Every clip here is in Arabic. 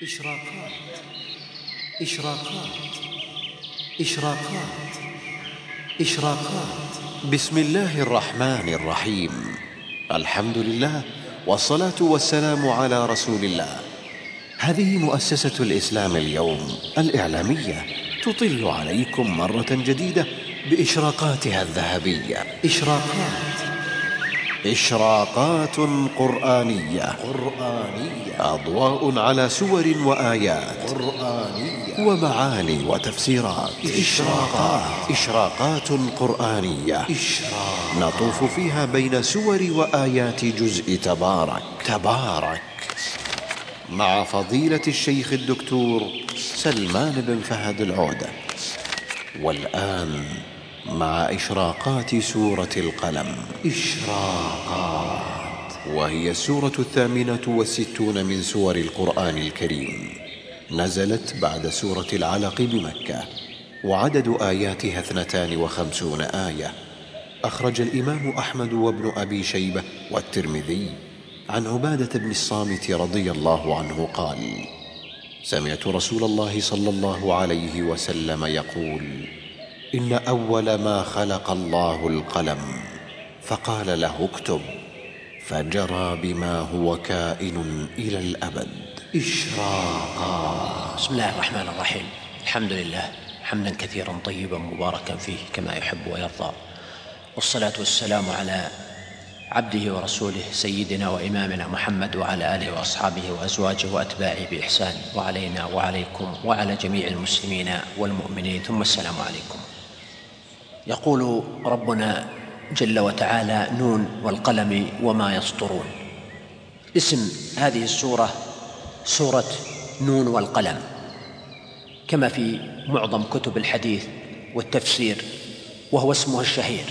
إشراقات إشراقات إشراقات إشراقات. بسم الله الرحمن الرحيم. الحمد لله والصلاة والسلام على رسول الله. هذه مؤسسة الإسلام اليوم الإعلامية تطل عليكم مرة جديدة بإشراقاتها الذهبية. إشراقات قرآنية أضواء على سور وآيات ومعاني وتفسيرات. إشراقات قرآنية نطوف فيها بين سور وآيات جزء تبارك مع فضيلة الشيخ الدكتور سلمان بن فهد العودة. والآن مع إشراقات سورة القلم. وهي السورة 68 من سور القرآن الكريم. نزلت بعد سورة العلق بمكة، وعدد آياتها 52 آية. أخرج الإمام أحمد وابن أبي شيبة والترمذي عن عبادة بن الصامت رضي الله عنه قال: سمعت رسول الله صلى الله عليه وسلم يقول: إن أول ما خلق الله القلم فقال له اكتب، فجرى بما هو كائن إلى الأبد. بسم الله الرحمن الرحيم. الحمد لله حمدا كثيرا طيبا مباركا فيه كما يحب ويرضى، والصلاة والسلام على عبده ورسوله سيدنا وإمامنا محمد وعلى آله وأصحابه وأزواجه وأتباعه بإحسان، وعلينا وعليكم وعلى جميع المسلمين والمؤمنين، ثم السلام عليكم. يقول ربنا جل وتعالى: نون والقلم وما يسطرون. اسم هذه السورة سورة نون والقلم، كما في معظم كتب الحديث والتفسير، وهو اسمها الشهير.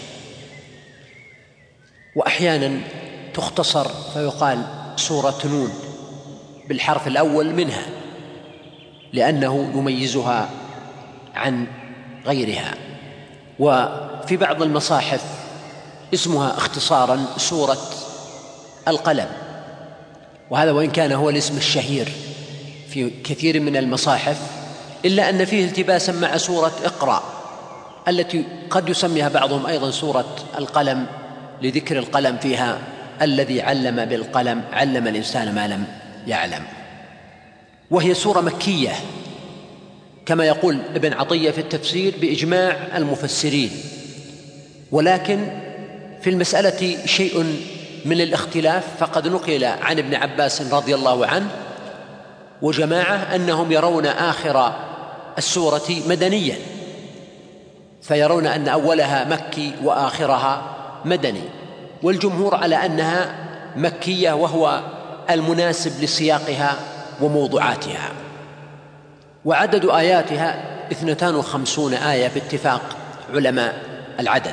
وأحيانا تختصر فيقال سورة نون بالحرف الأول منها، لأنه يميزها عن غيرها. وفي بعض المصاحف اسمها اختصارا سورة القلم، وهذا وإن كان هو الاسم الشهير في كثير من المصاحف، إلا أن فيه التباسا مع سورة اقرأ التي قد يسميها بعضهم أيضا سورة القلم، لذكر القلم فيها: الذي علم بالقلم علم الإنسان ما لم يعلم. وهي سورة مكية كما يقول ابن عطية في التفسير بإجماع المفسرين، ولكن في المسألة شيء من الاختلاف، فقد نقل عن ابن عباس رضي الله عنه وجماعة أنهم يرون آخر السورة مدنيا، فيرون أن أولها مكي وآخرها مدني، والجمهور على أنها مكية، وهو المناسب لسياقها وموضوعاتها. وعدد آياتها 52 آية باتفاق علماء العدد.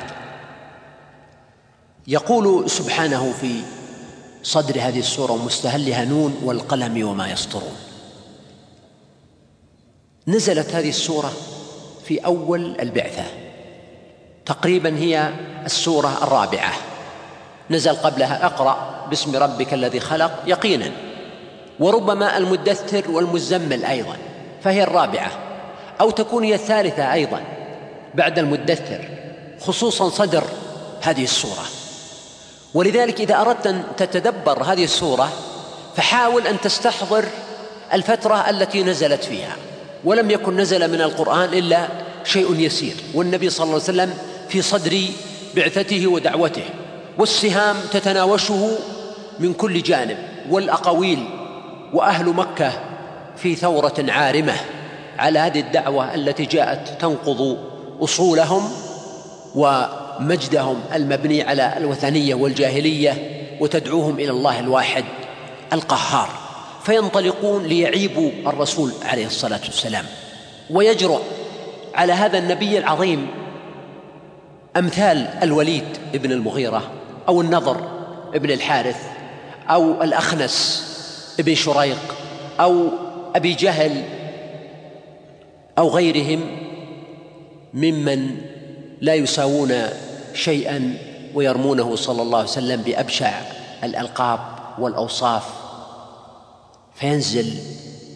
يقول سبحانه في صدر هذه السورة ومستهلها: نون والقلم وما يسطرون. نزلت هذه السورة في أول البعثة، تقريبا هي السورة الرابعة. نزل قبلها اقرأ باسم ربك الذي خلق يقينا، وربما المدثر والمزمل أيضا، فهي الرابعة، أو تكون هي الثالثة أيضا بعد المدثر، خصوصا صدر هذه السورة. ولذلك إذا أردت أن تتدبر هذه السورة فحاول أن تستحضر الفترة التي نزلت فيها، ولم يكن نزل من القرآن إلا شيء يسير، والنبي صلى الله عليه وسلم في صدر بعثته ودعوته، والسهام تتناوشه من كل جانب، والأقاويل، وأهل مكة في ثورة عارمة على هذه الدعوة التي جاءت تنقض أصولهم ومجدهم المبني على الوثنية والجاهلية، وتدعوهم إلى الله الواحد القهار. فينطلقون ليعيبوا الرسول عليه الصلاة والسلام، ويجرؤ على هذا النبي العظيم أمثال الوليد ابن المغيرة، أو النضر ابن الحارث، أو الأخنس ابن شريق، أو أبي جهل، أو غيرهم ممن لا يساوون شيئا، ويرمونه صلى الله عليه وسلم بأبشع الألقاب والأوصاف. فينزل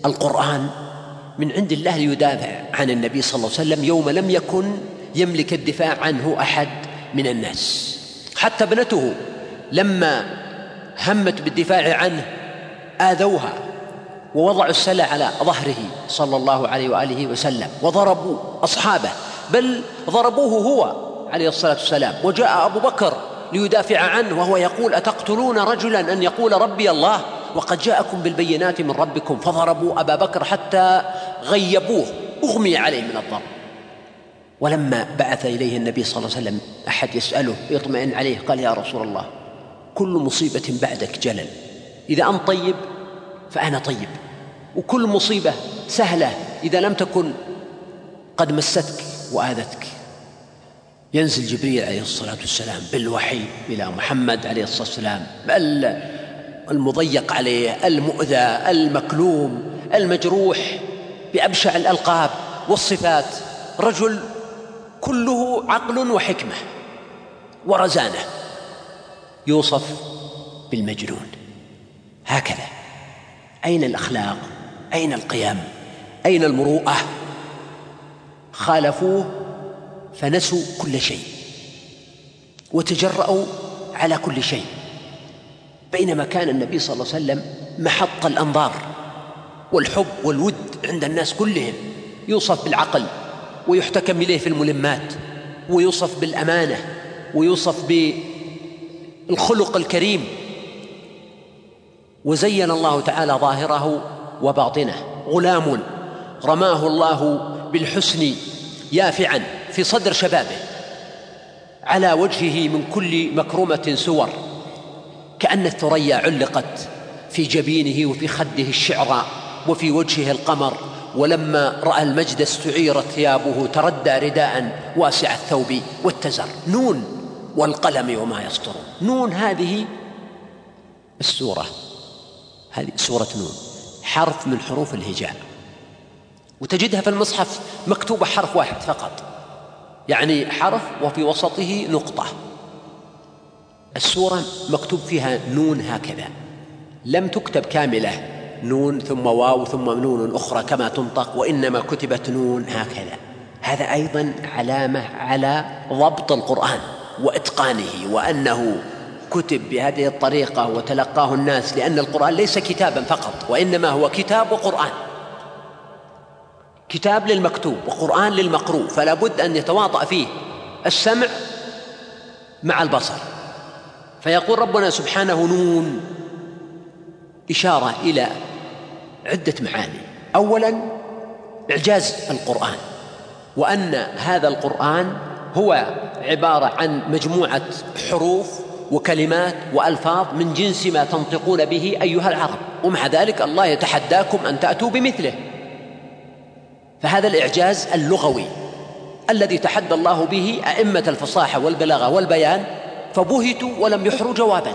القرآن من عند الله ليدافع عن النبي صلى الله عليه وسلم يوم لم يكن يملك الدفاع عنه أحد من الناس. حتى ابنته لما همت بالدفاع عنه آذوها ووضعوا السلة على ظهره صلى الله عليه وآله وسلم وضربوا أصحابه، بل ضربوه هو عليه الصلاة والسلام. وجاء أبو بكر ليدافع عنه وهو يقول: أتقتلون رجلا أن يقول ربي الله وقد جاءكم بالبينات من ربكم؟ فضربوا أبا بكر حتى غيبوه، أغمي عليه من الضرب. ولما بعث إليه النبي صلى الله عليه وسلم أحد يسأله يطمئن عليه قال: يا رسول الله، كل مصيبة بعدك جلل، إذا أنت طيب فأنا طيب، وكل مصيبة سهلة إذا لم تكن قد مستك وآذتك. ينزل جبريل عليه الصلاة والسلام بالوحي إلى محمد عليه الصلاة والسلام، المضيق عليه، المؤذى، المكلوم، المجروح بأبشع الألقاب والصفات، رجل كله عقل وحكمة ورزانة، يوصف بالمجنون. هكذا أين الأخلاق؟ أين القيم؟ أين المروءة؟ خالفوه فنسوا كل شيء وتجرأوا على كل شيء، بينما كان النبي صلى الله عليه وسلم محط الأنظار والحب والود عند الناس كلهم، يوصف بالعقل ويحتكم إليه في الملمات، ويوصف بالأمانة، ويوصف بالخلق الكريم. وزين الله تعالى ظاهره وباطنه، غلام رماه الله بالحسن يافعا في صدر شبابه، على وجهه من كل مكرمة سور، كأن الثريا علقت في جبينه وفي خده الشعراء وفي وجهه القمر. ولما رأى المجد استعيرت ثيابه، تردى رداء واسع الثوب واتزر. نون والقلم وما يسطرون. نون هذه السورة، هذه سورة نون، حرف من حروف الهجاء، وتجدها في المصحف مكتوبة حرف واحد فقط، يعني حرف وفي وسطه نقطة. السورة مكتوب فيها نون هكذا، لم تكتب كاملة نون ثم واو ثم نون أخرى كما تنطق، وإنما كتبت نون هكذا. هذا أيضا علامة على ضبط القرآن وإتقانه، وأنه كتب بهذه الطريقة وتلقاه الناس، لأن القرآن ليس كتابا فقط، وإنما هو كتاب وقرآن، كتاب للمكتوب وقرآن للمقروء، فلا بد أن يتواطأ فيه السمع مع البصر. فيقول ربنا سبحانه نون، إشارة إلى عدة معاني. أولا إعجاز القرآن، وأن هذا القرآن هو عبارة عن مجموعة حروف وكلمات وألفاظ من جنس ما تنطقون به أيها العرب، ومع ذلك الله يتحداكم أن تأتوا بمثله. فهذا الإعجاز اللغوي الذي تحدى الله به أئمة الفصاحة والبلاغة والبيان، فبهتوا ولم يحروا جوابا.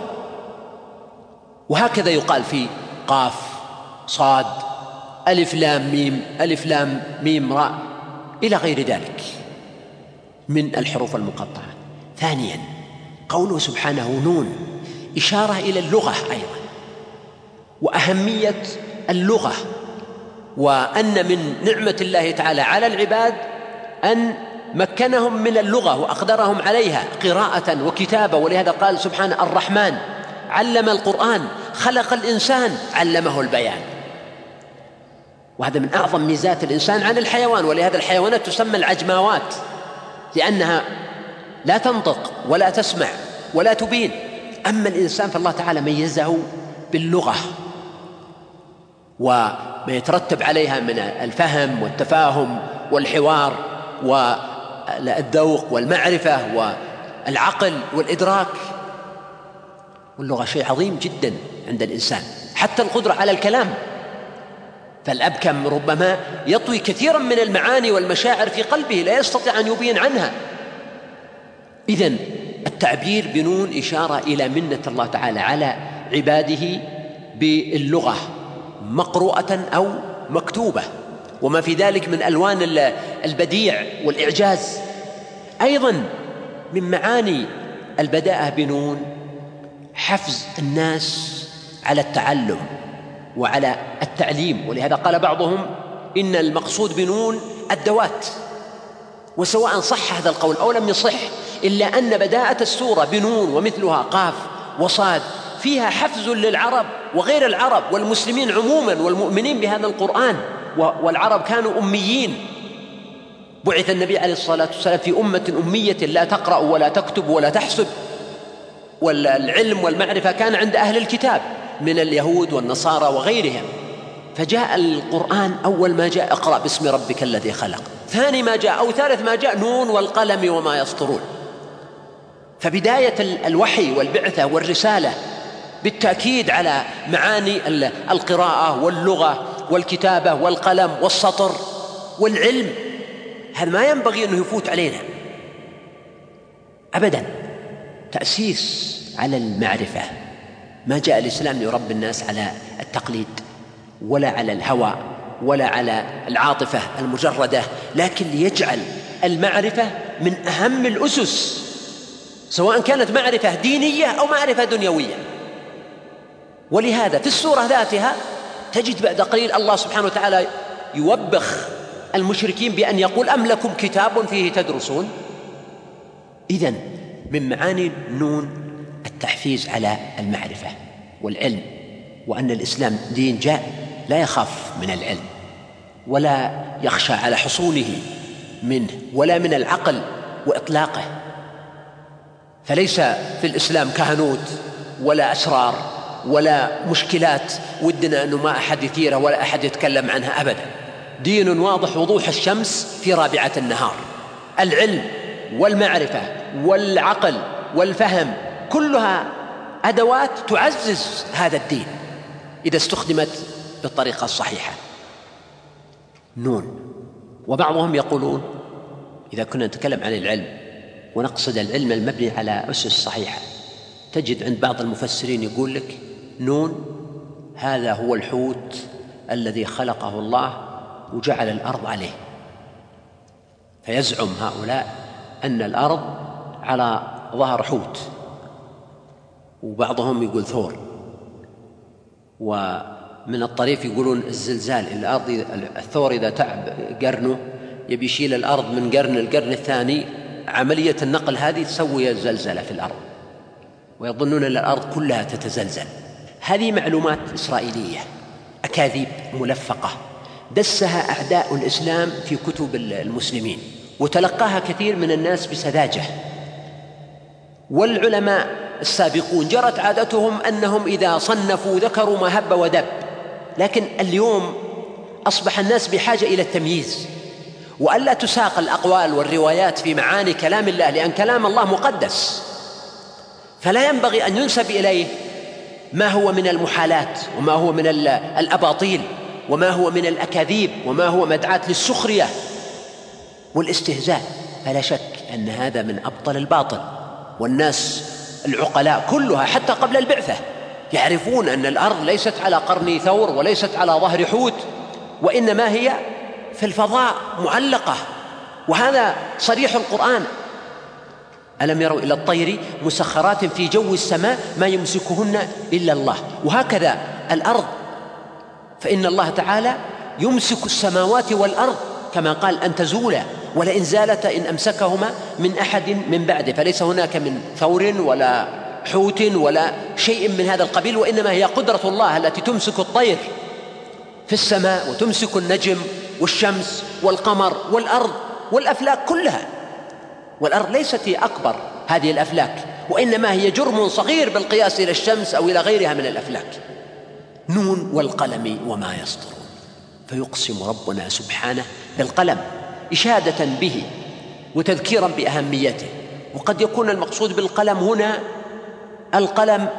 وهكذا يقال في قاف صاد ألف لام ميم ألف لام ميم راء إلى غير ذلك من الحروف المقطعة. ثانيا قوله سبحانه نون، إشارة إلى اللغة أيضا وأهمية اللغة، وأن من نعمة الله تعالى على العباد أن مكنهم من اللغة وأقدرهم عليها قراءة وكتابة. ولهذا قال سبحانه الرحمن علم القرآن خلق الإنسان علمه البيان. وهذا من أعظم ميزات الإنسان عن الحيوان، ولهذا الحيوانات تسمى العجماوات، لأنها لا تنطق ولا تسمع ولا تبين. أما الإنسان فالله تعالى ميزه باللغة وما يترتب عليها من الفهم والتفاهم والحوار والذوق والمعرفة والعقل والإدراك. واللغة شيء عظيم جدا عند الإنسان، حتى القدرة على الكلام. فالأبكم ربما يطوي كثيرا من المعاني والمشاعر في قلبه لا يستطيع أن يبين عنها. إذن التعبير بنون إشارة إلى منة الله تعالى على عباده باللغة مقروءة أو مكتوبة، وما في ذلك من ألوان البديع والإعجاز. أيضا من معاني البداءة بنون حفز الناس على التعلم وعلى التعليم. ولهذا قال بعضهم إن المقصود بنون الدوات، وسواء صح هذا القول أو لم يصح، إلا أن بداءة السورة بنون ومثلها قاف وصاد فيها حفز للعرب وغير العرب والمسلمين عموما والمؤمنين بهذا القرآن. والعرب كانوا أميين، بعث النبي عليه الصلاة والسلام في أمة أمية لا تقرأ ولا تكتب ولا تحسب، والعلم والمعرفة كان عند أهل الكتاب من اليهود والنصارى وغيرهم. فجاء القرآن أول ما جاء اقرأ باسم ربك الذي خلق، ثاني ما جاء أو ثالث ما جاء نون والقلم وما يسطرون. فبداية الوحي والبعثة والرسالة بالتأكيد على معاني القراءة واللغة والكتابة والقلم والسطر والعلم، هذا ما ينبغي أنه يفوت علينا أبدا. تأسيس على المعرفة، ما جاء الإسلام ليربي الناس على التقليد ولا على الهوى ولا على العاطفة المجردة، لكن ليجعل المعرفة من أهم الأسس، سواء كانت معرفة دينية أو معرفة دنيوية. ولهذا في السورة ذاتها تجد بعد قليل الله سبحانه وتعالى يوبخ المشركين بأن يقول أم لكم كتاب فيه تدرسون. إذن من معاني نون التحفيز على المعرفة والعلم، وأن الإسلام دين جاء لا يخاف من العلم ولا يخشى على حصوله منه ولا من العقل وإطلاقه. فليس في الإسلام كهنوت ولا أسرار ولا مشكلات ودنا أنه ما أحد يثيرها ولا أحد يتكلم عنها أبدا. دين واضح وضوح الشمس في رابعة النهار. العلم والمعرفة والعقل والفهم كلها أدوات تعزز هذا الدين إذا استخدمت بالطريقة الصحيحة. نون. وبعضهم يقولون إذا كنا نتكلم عن العلم ونقصد العلم المبني على أسس صحيحة، تجد عند بعض المفسرين يقول لك نون هذا هو الحوت الذي خلقه الله وجعل الأرض عليه. فيزعم هؤلاء أن الأرض على ظهر حوت، وبعضهم يقول ثور، ومن الطريف يقولون الزلزال. الأرض الثور إذا تعب قرنه يبي يشيل الأرض من قرن القرن الثاني، عملية النقل هذه تسوي الزلزلة في الأرض، ويظنون أن الأرض كلها تتزلزل. هذه معلومات إسرائيلية، أكاذيب ملفقة دسها أعداء الإسلام في كتب المسلمين، وتلقاها كثير من الناس بسذاجة. والعلماء السابقون جرت عادتهم أنهم إذا صنفوا ذكروا ما هب ودب، لكن اليوم أصبح الناس بحاجة إلى التمييز، وألا تساق الأقوال والروايات في معاني كلام الله، لأن كلام الله مقدس، فلا ينبغي أن ينسب إليه ما هو من المحالات وما هو من الأباطيل وما هو من الأكاذيب وما هو مدعاة للسخرية والاستهزاء. فلا شك أن هذا من أبطل الباطل. والناس العقلاء كلها حتى قبل البعثة يعرفون أن الأرض ليست على قرن ثور وليست على ظهر حوت، وإنما هي في الفضاء معلقة، وهذا صريح القرآن. ألم يروا إلى الطير مسخرات في جو السماء ما يمسكهن إلا الله. وهكذا الأرض، فإن الله تعالى يمسك السماوات والأرض كما قال أن تزولا، ولئن زالتا إن أمسكهما من أحد من بعده. فليس هناك من ثور ولا حوت ولا شيء من هذا القبيل، وإنما هي قدرة الله التي تمسك الطير في السماء وتمسك النجم والشمس والقمر والأرض والأفلاك كلها. والأرض ليست هي أكبر هذه الأفلاك، وإنما هي جرم صغير بالقياس إلى الشمس أو إلى غيرها من الأفلاك. نون والقلم وما يسطرون. فيقسم ربنا سبحانه بالقلم إشادة به وتذكيرا بأهميته. وقد يكون المقصود بالقلم هنا القلم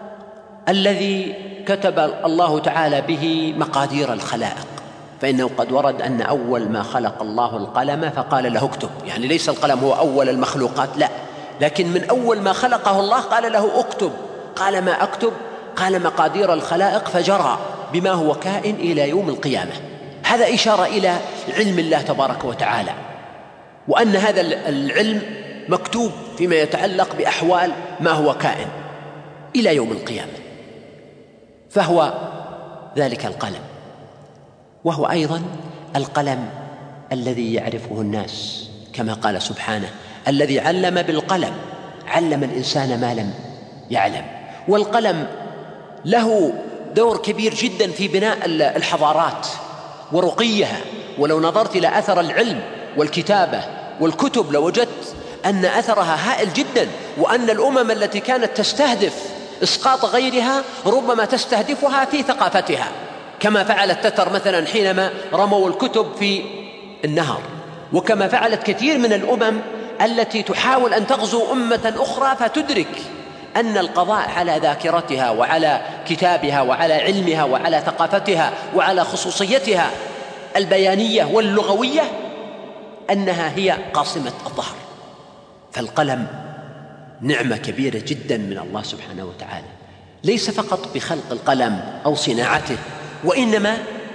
الذي كتب الله تعالى به مقادير الخلائق، فإنه قد ورد أن أول ما خلق الله القلم فقال له اكتب، يعني ليس القلم هو أول المخلوقات، لا، لكن من أول ما خلقه الله قال له اكتب. قال ما أكتب؟ قال مقادير الخلائق، فجرى بما هو كائن إلى يوم القيامة. هذا إشارة إلى علم الله تبارك وتعالى، وأن هذا العلم مكتوب فيما يتعلق بأحوال ما هو كائن إلى يوم القيامة. فهو ذلك القلم، وهو أيضا القلم الذي يعرفه الناس، كما قال سبحانه: الذي علم بالقلم علم الإنسان ما لم يعلم. والقلم له دور كبير جدا في بناء الحضارات ورقيها، ولو نظرت إلى أثر العلم والكتابة والكتب لوجدت أن أثرها هائل جدا، وأن الأمم التي كانت تستهدف إسقاط غيرها ربما تستهدفها في ثقافتها، كما فعلت تتر مثلا حينما رموا الكتب في النهر، وكما فعلت كثير من الأمم التي تحاول أن تغزو أمة أخرى فتدرك أن القضاء على ذاكرتها وعلى كتابها وعلى علمها وعلى ثقافتها وعلى خصوصيتها البيانية واللغوية أنها هي قاصمة الظهر. فالقلم نعمة كبيرة جدا من الله سبحانه وتعالى، ليس فقط بخلق القلم أو صناعته، وإنما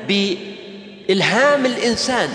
بإلهام الإنسان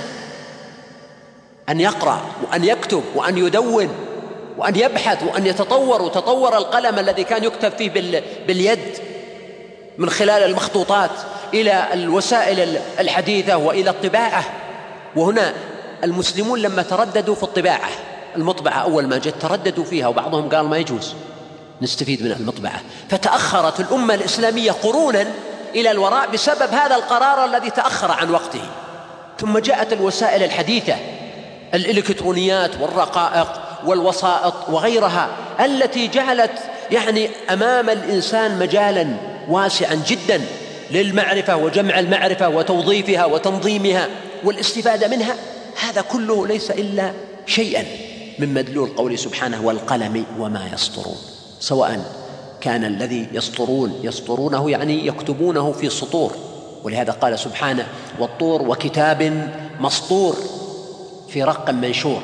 أن يقرأ وأن يكتب وأن يدون وأن يبحث وأن يتطور. وتطور القلم الذي كان يكتب فيه باليد من خلال المخطوطات إلى الوسائل الحديثة وإلى الطباعة. وهنا المسلمون لما ترددوا في الطباعة، المطبعة أول ما جت ترددوا فيها، وبعضهم قال ما يجوز نستفيد من المطبعة، فتأخرت الأمة الإسلامية قرونا إلى الوراء بسبب هذا القرار الذي تأخر عن وقته. ثم جاءت الوسائل الحديثة، الإلكترونيات والرقائق والوسائط وغيرها، التي جعلت أمام الإنسان مجالا واسعا جدا للمعرفة وجمع المعرفة وتوظيفها وتنظيمها والاستفادة منها. هذا كله ليس إلا شيئا من مدلول قوله سبحانه: والقلم وما يسطرون. سواء كان الذي يسطرونه يكتبونه في سطور، ولهذا قال سبحانه: والطور وكتاب مسطور في رق منشور.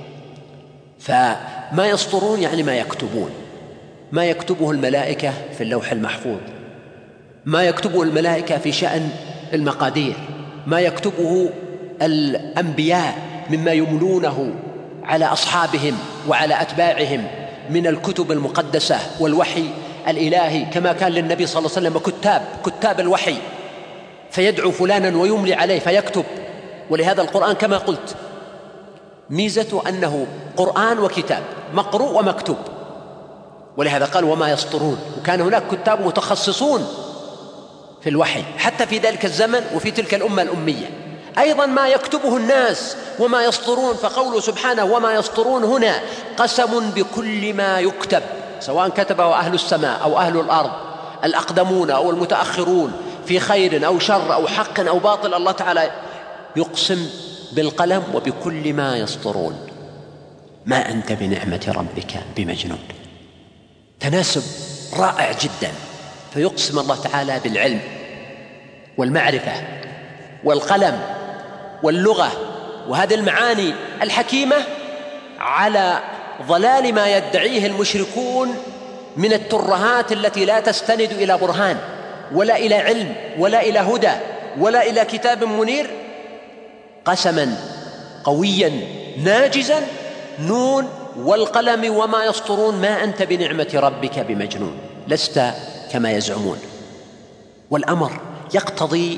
فما يسطرون ما يكتبون، ما يكتبه الملائكة في اللوح المحفوظ، ما يكتبه الملائكة في شأن المقادير، ما يكتبه الأنبياء مما يملونه على أصحابهم وعلى أتباعهم من الكتب المقدسة والوحي الإلهي، كما كان للنبي صلى الله عليه وسلم كتاب الوحي، فيدعو فلانا ويملي عليه فيكتب. ولهذا القرآن كما قلت ميزة أنه قرآن وكتاب، مقروء ومكتوب، ولهذا قال وما يسطرون. وكان هناك كتاب متخصصون في الوحي حتى في ذلك الزمن وفي تلك الأمة الأمية. أيضا ما يكتبه الناس وما يسطرون، فقوله سبحانه وما يسطرون هنا قسم بكل ما يكتب، سواء كتبه أهل السماء أو أهل الأرض، الأقدمون أو المتأخرون، في خير أو شر أو حق أو باطل، الله تعالى يقسم بالقلم وبكل ما يسطرون. ما أنت بنعمة ربك بمجنون. تناسب رائع جدا، فيقسم الله تعالى بالعلم والمعرفة والقلم واللغة وهذه المعاني الحكيمة على ضلال ما يدعيه المشركون من الترهات التي لا تستند إلى برهان ولا إلى علم ولا إلى هدى ولا إلى كتاب منير. قسما قويا ناجزا: نون والقلم وما يسطرون ما أنت بنعمة ربك بمجنون، لست كما يزعمون. والأمر يقتضي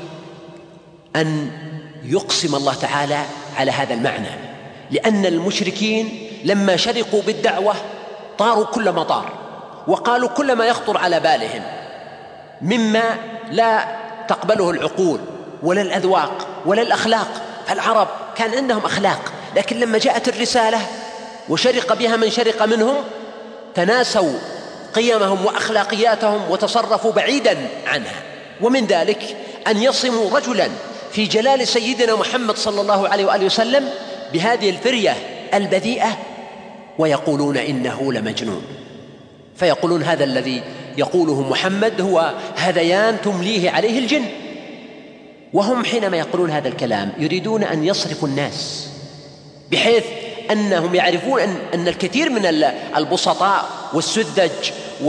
أن يقسم الله تعالى على هذا المعنى، لأن المشركين لما شرقوا بالدعوة طاروا كل مطار وقالوا كل ما يخطر على بالهم مما لا تقبله العقول ولا الأذواق ولا الأخلاق. فالعرب كان عندهم أخلاق، لكن لما جاءت الرسالة وشرق بها من شرق منهم تناسوا قيمهم وأخلاقياتهم وتصرفوا بعيدا عنها. ومن ذلك أن يصموا رجلا في جلال سيدنا محمد صلى الله عليه وآله وسلم بهذه الفرية البذيئة ويقولون إنه لمجنون، فيقولون هذا الذي يقوله محمد هو هذيان تمليه عليه الجن. وهم حينما يقولون هذا الكلام يريدون أن يصرفوا الناس، بحيث أنهم يعرفون أن الكثير من البسطاء والسذج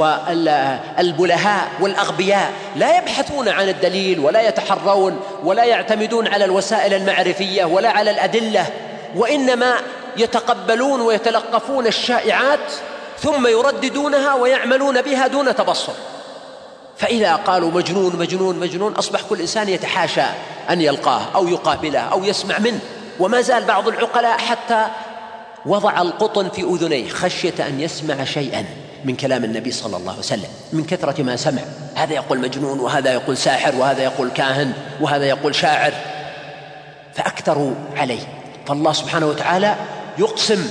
والبلهاء والأغبياء لا يبحثون عن الدليل ولا يتحرون ولا يعتمدون على الوسائل المعرفية ولا على الأدلة، وإنما يتقبلون ويتلقفون الشائعات ثم يرددونها ويعملون بها دون تبصر. فإذا قالوا مجنون مجنون مجنون أصبح كل إنسان يتحاشى أن يلقاه أو يقابله أو يسمع منه. وما زال بعض العقلاء حتى وضع القطن في أذنيه خشية أن يسمع شيئا من كلام النبي صلى الله عليه وسلم من كثرة ما سمع. هذا يقول مجنون، وهذا يقول ساحر، وهذا يقول كاهن، وهذا يقول شاعر، فأكثروا عليه. فالله سبحانه وتعالى يقسم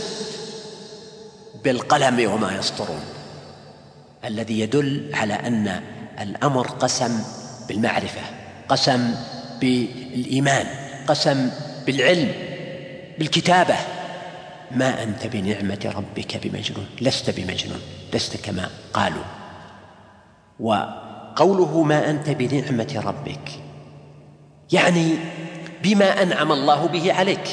بالقلم وما يسطرون، الذي يدل على أن الأمر قسم بالمعرفة، قسم بالإيمان، قسم بالعلم، بالكتابة. ما أنت بنعمة ربك بمجنون، لست بمجنون، لست كما قالوا. وقوله ما أنت بنعمة ربك يعني بما أنعم الله به عليك،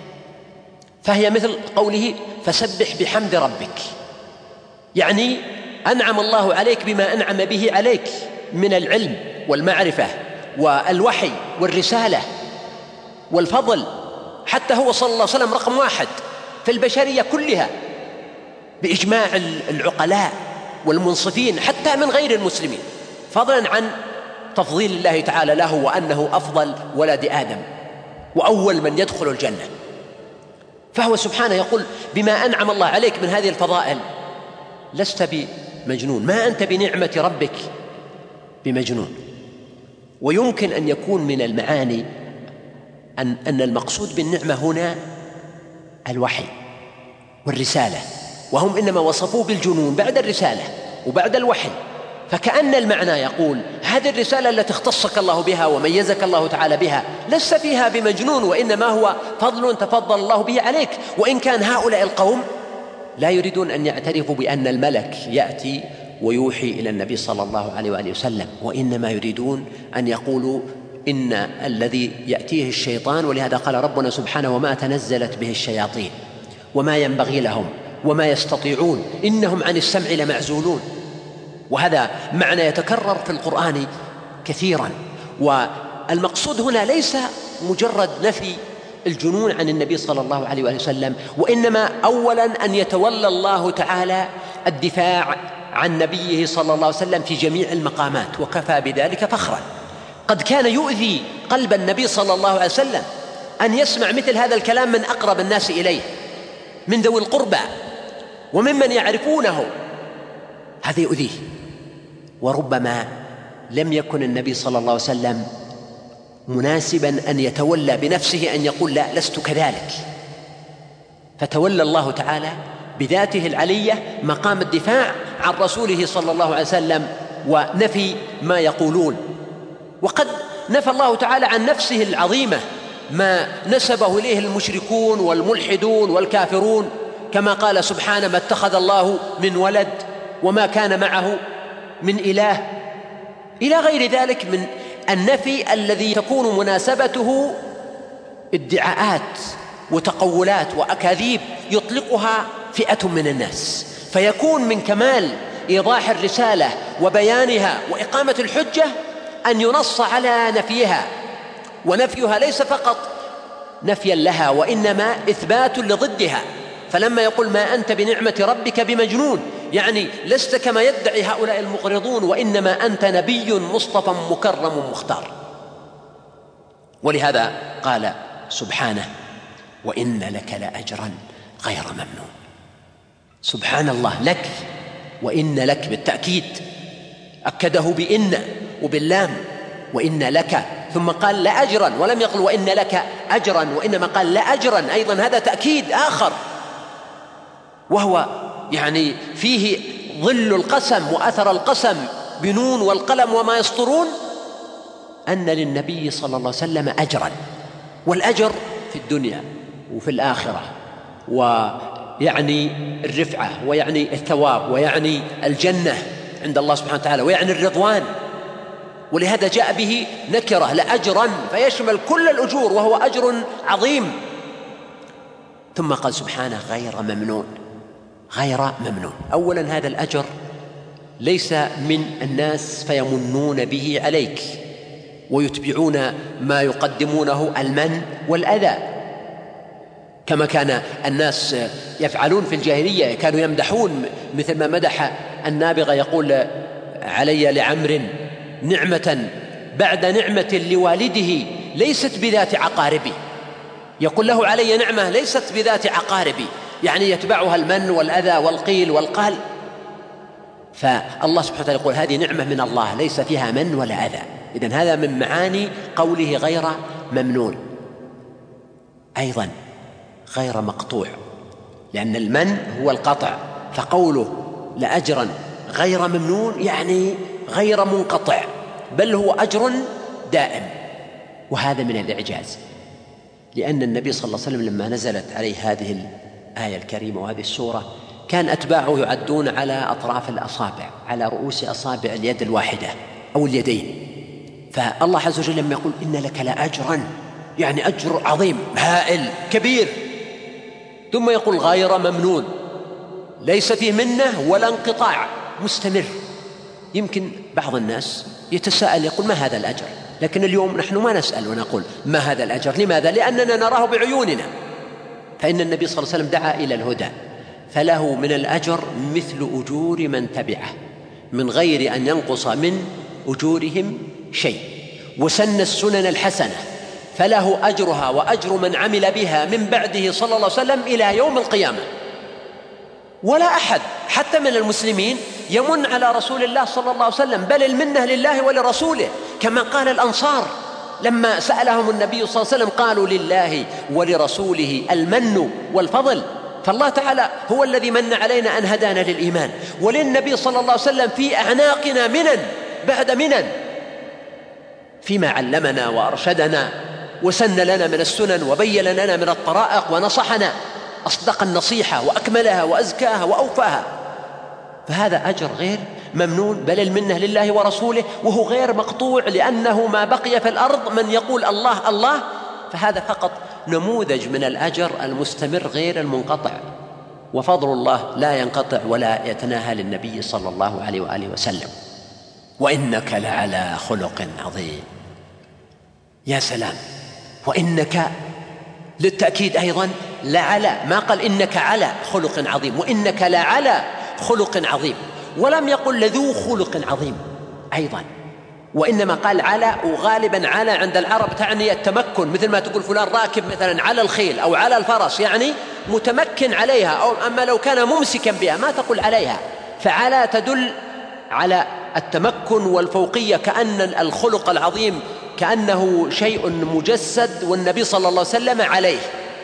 فهي مثل قوله فسبح بحمد ربك، يعني أنعم الله عليك بما أنعم به عليك من العلم والمعرفة والوحي والرسالة والفضل. حتى هو صلى الله عليه وسلم رقم 1 في البشرية كلها بإجماع العقلاء والمنصفين حتى من غير المسلمين، فضلا عن تفضيل الله تعالى له وأنه أفضل ولد آدم وأول من يدخل الجنة. فهو سبحانه يقول بما أنعم الله عليك من هذه الفضائل لست بمجنون، ما أنت بنعمة ربك بمجنون. ويمكن أن يكون من المعاني أن المقصود بالنعمة هنا الوحي والرسالة، وهم إنما وصفوه بالجنون بعد الرسالة وبعد الوحي. فكأن المعنى يقول هذه الرسالة التي اختصك الله بها وميزك الله تعالى بها لست فيها بمجنون، وإنما هو فضل تفضل الله به عليك. وإن كان هؤلاء القوم لا يريدون أن يعترفوا بأن الملك يأتي ويوحي إلى النبي صلى الله عليه وآله وسلم، وإنما يريدون أن يقولوا إن الذي يأتيه الشيطان، ولهذا قال ربنا سبحانه وما تنزلت به الشياطين وما ينبغي لهم وما يستطيعون إنهم عن السمع لمعزولون. وهذا معنى يتكرر في القرآن كثيرا. والمقصود هنا ليس مجرد نفي الجنون عن النبي صلى الله عليه وآله وسلم، وإنما أولا أن يتولى الله تعالى الدفاع عن نبيه صلى الله عليه وسلم في جميع المقامات، وكفى بذلك فخرا. قد كان يؤذي قلب النبي صلى الله عليه وسلم أن يسمع مثل هذا الكلام من أقرب الناس إليه من ذوي القربى وممن يعرفونه، هذا يؤذيه. وربما لم يكن النبي صلى الله عليه وسلم مناسبا أن يتولى بنفسه أن يقول لا لست كذلك، فتولى الله تعالى بذاته العلية مقام الدفاع عن رسوله صلى الله عليه وسلم ونفي ما يقولون. وقد نفى الله تعالى عن نفسه العظيمة ما نسبه إليه المشركون والملحدون والكافرون، كما قال سبحانه ما اتخذ الله من ولد وما كان معه من إله، إلى غير ذلك من النفي الذي تكون مناسبته ادعاءات وتقولات وأكاذيب يطلقها فئة من الناس، فيكون من كمال إيضاح الرسالة وبيانها وإقامة الحجة أن ينص على نفيها. ونفيها ليس فقط نفيا لها وإنما إثبات لضدها. فلما يقول ما أنت بنعمة ربك بمجنون يعني لست كما يدعي هؤلاء المغرضون، وإنما أنت نبي مصطفى مكرم مختار. ولهذا قال سبحانه وإن لك لأجرا غير ممنون. سبحان الله، لك وإن لك بالتأكيد، أكده بإن وباللام، وإن لك، ثم قال لأجرا ولم يقل وإن لك أجرا، وإنما قال لأجرا أيضا، هذا تأكيد آخر، وهو يعني فيه ظل القسم وأثر القسم بنون والقلم وما يسطرون، أن للنبي صلى الله عليه وسلم أجرا. والأجر في الدنيا وفي الآخرة، ويعني الرفعة، ويعني الثواب، ويعني الجنة عند الله سبحانه وتعالى، ويعني الرضوان. ولهذا جاء به نكرة لأجرا فيشمل كل الأجور، وهو أجر عظيم. ثم قال سبحانه غير ممنون، غير ممنون. أولا هذا الأجر ليس من الناس فيمنون به عليك ويتبعون ما يقدمونه المن والأذى، كما كان الناس يفعلون في الجاهلية، كانوا يمدحون مثل ما مدح النابغة يقول علي لعمر نعمة بعد نعمة لوالده ليست بذات عقارب، يقول له علي نعمة ليست بذات عقارب، يعني يتبعها المن والأذى والقيل والقال. فالله سبحانه وتعالى يقول هذه نعمة من الله ليس فيها من ولا أذى. إذن هذا من معاني قوله غير ممنون. أيضا غير مقطوع، لأن المن هو القطع، فقوله لأجرا غير ممنون يعني غير منقطع، بل هو أجر دائم. وهذا من الإعجاز، لأن النبي صلى الله عليه وسلم لما نزلت عليه هذه الآية الكريمة وهذه السورة كان أتباعه يعدون على أطراف الأصابع، على رؤوس أصابع اليد الواحدة أو اليدين. فالله عز وجل لما يقول إن لك لأجرا يعني أجر عظيم هائل كبير، ثم يقول غير ممنون ليس فيه منة ولا انقطاع، مستمر. يمكن بعض الناس يتساءل يقول ما هذا الأجر؟ لكن اليوم نحن ما نسأل ونقول ما هذا الأجر. لماذا؟ لأننا نراه بعيوننا. فإن النبي صلى الله عليه وسلم دعا إلى الهدى، فله من الأجر مثل أجور من تبعه من غير أن ينقص من أجورهم شيء. وسن السنن الحسنة فله أجرها وأجر من عمل بها من بعده صلى الله عليه وسلم إلى يوم القيامة. ولا أحد حتى من المسلمين يمن على رسول الله صلى الله عليه وسلم، بل المنة لله ولرسوله، كما قال الأنصار لما سألهم النبي صلى الله عليه وسلم قالوا لله ولرسوله المن والفضل. فالله تعالى هو الذي من علينا أن هدانا للإيمان، وللنبي صلى الله عليه وسلم في أعناقنا منن بعد منن فيما علمنا وأرشدنا وسن لنا من السنن وبين لنا من الطرائق ونصحنا أصدق النصيحة وأكملها وأزكاها وأوفاها. فهذا أجر غير ممنون، بل المنة لله ورسوله، وهو غير مقطوع، لأنه ما بقي في الأرض من يقول الله الله. فهذا فقط نموذج من الأجر المستمر غير المنقطع. وفضل الله لا ينقطع ولا يتناهى للنبي صلى الله عليه وآله وسلم. وإنك لعلى خلق عظيم. يا سلام! وإنك للتأكيد أيضا لعلى، ما قال إنك على خلق عظيم، وإنك لعلى خلق عظيم، ولم يقل لذو خلق عظيم أيضا، وإنما قال على. وغالبا على عند العرب تعني التمكن، مثل ما تقول فلان راكب مثلا على الخيل أو على الفرس، يعني متمكن عليها. أو أما لو كان ممسكا بها ما تقول عليها. فعلى تدل على التمكن والفوقية، كأن الخلق العظيم كأنه شيء مجسد والنبي صلى الله عليه وسلم عليه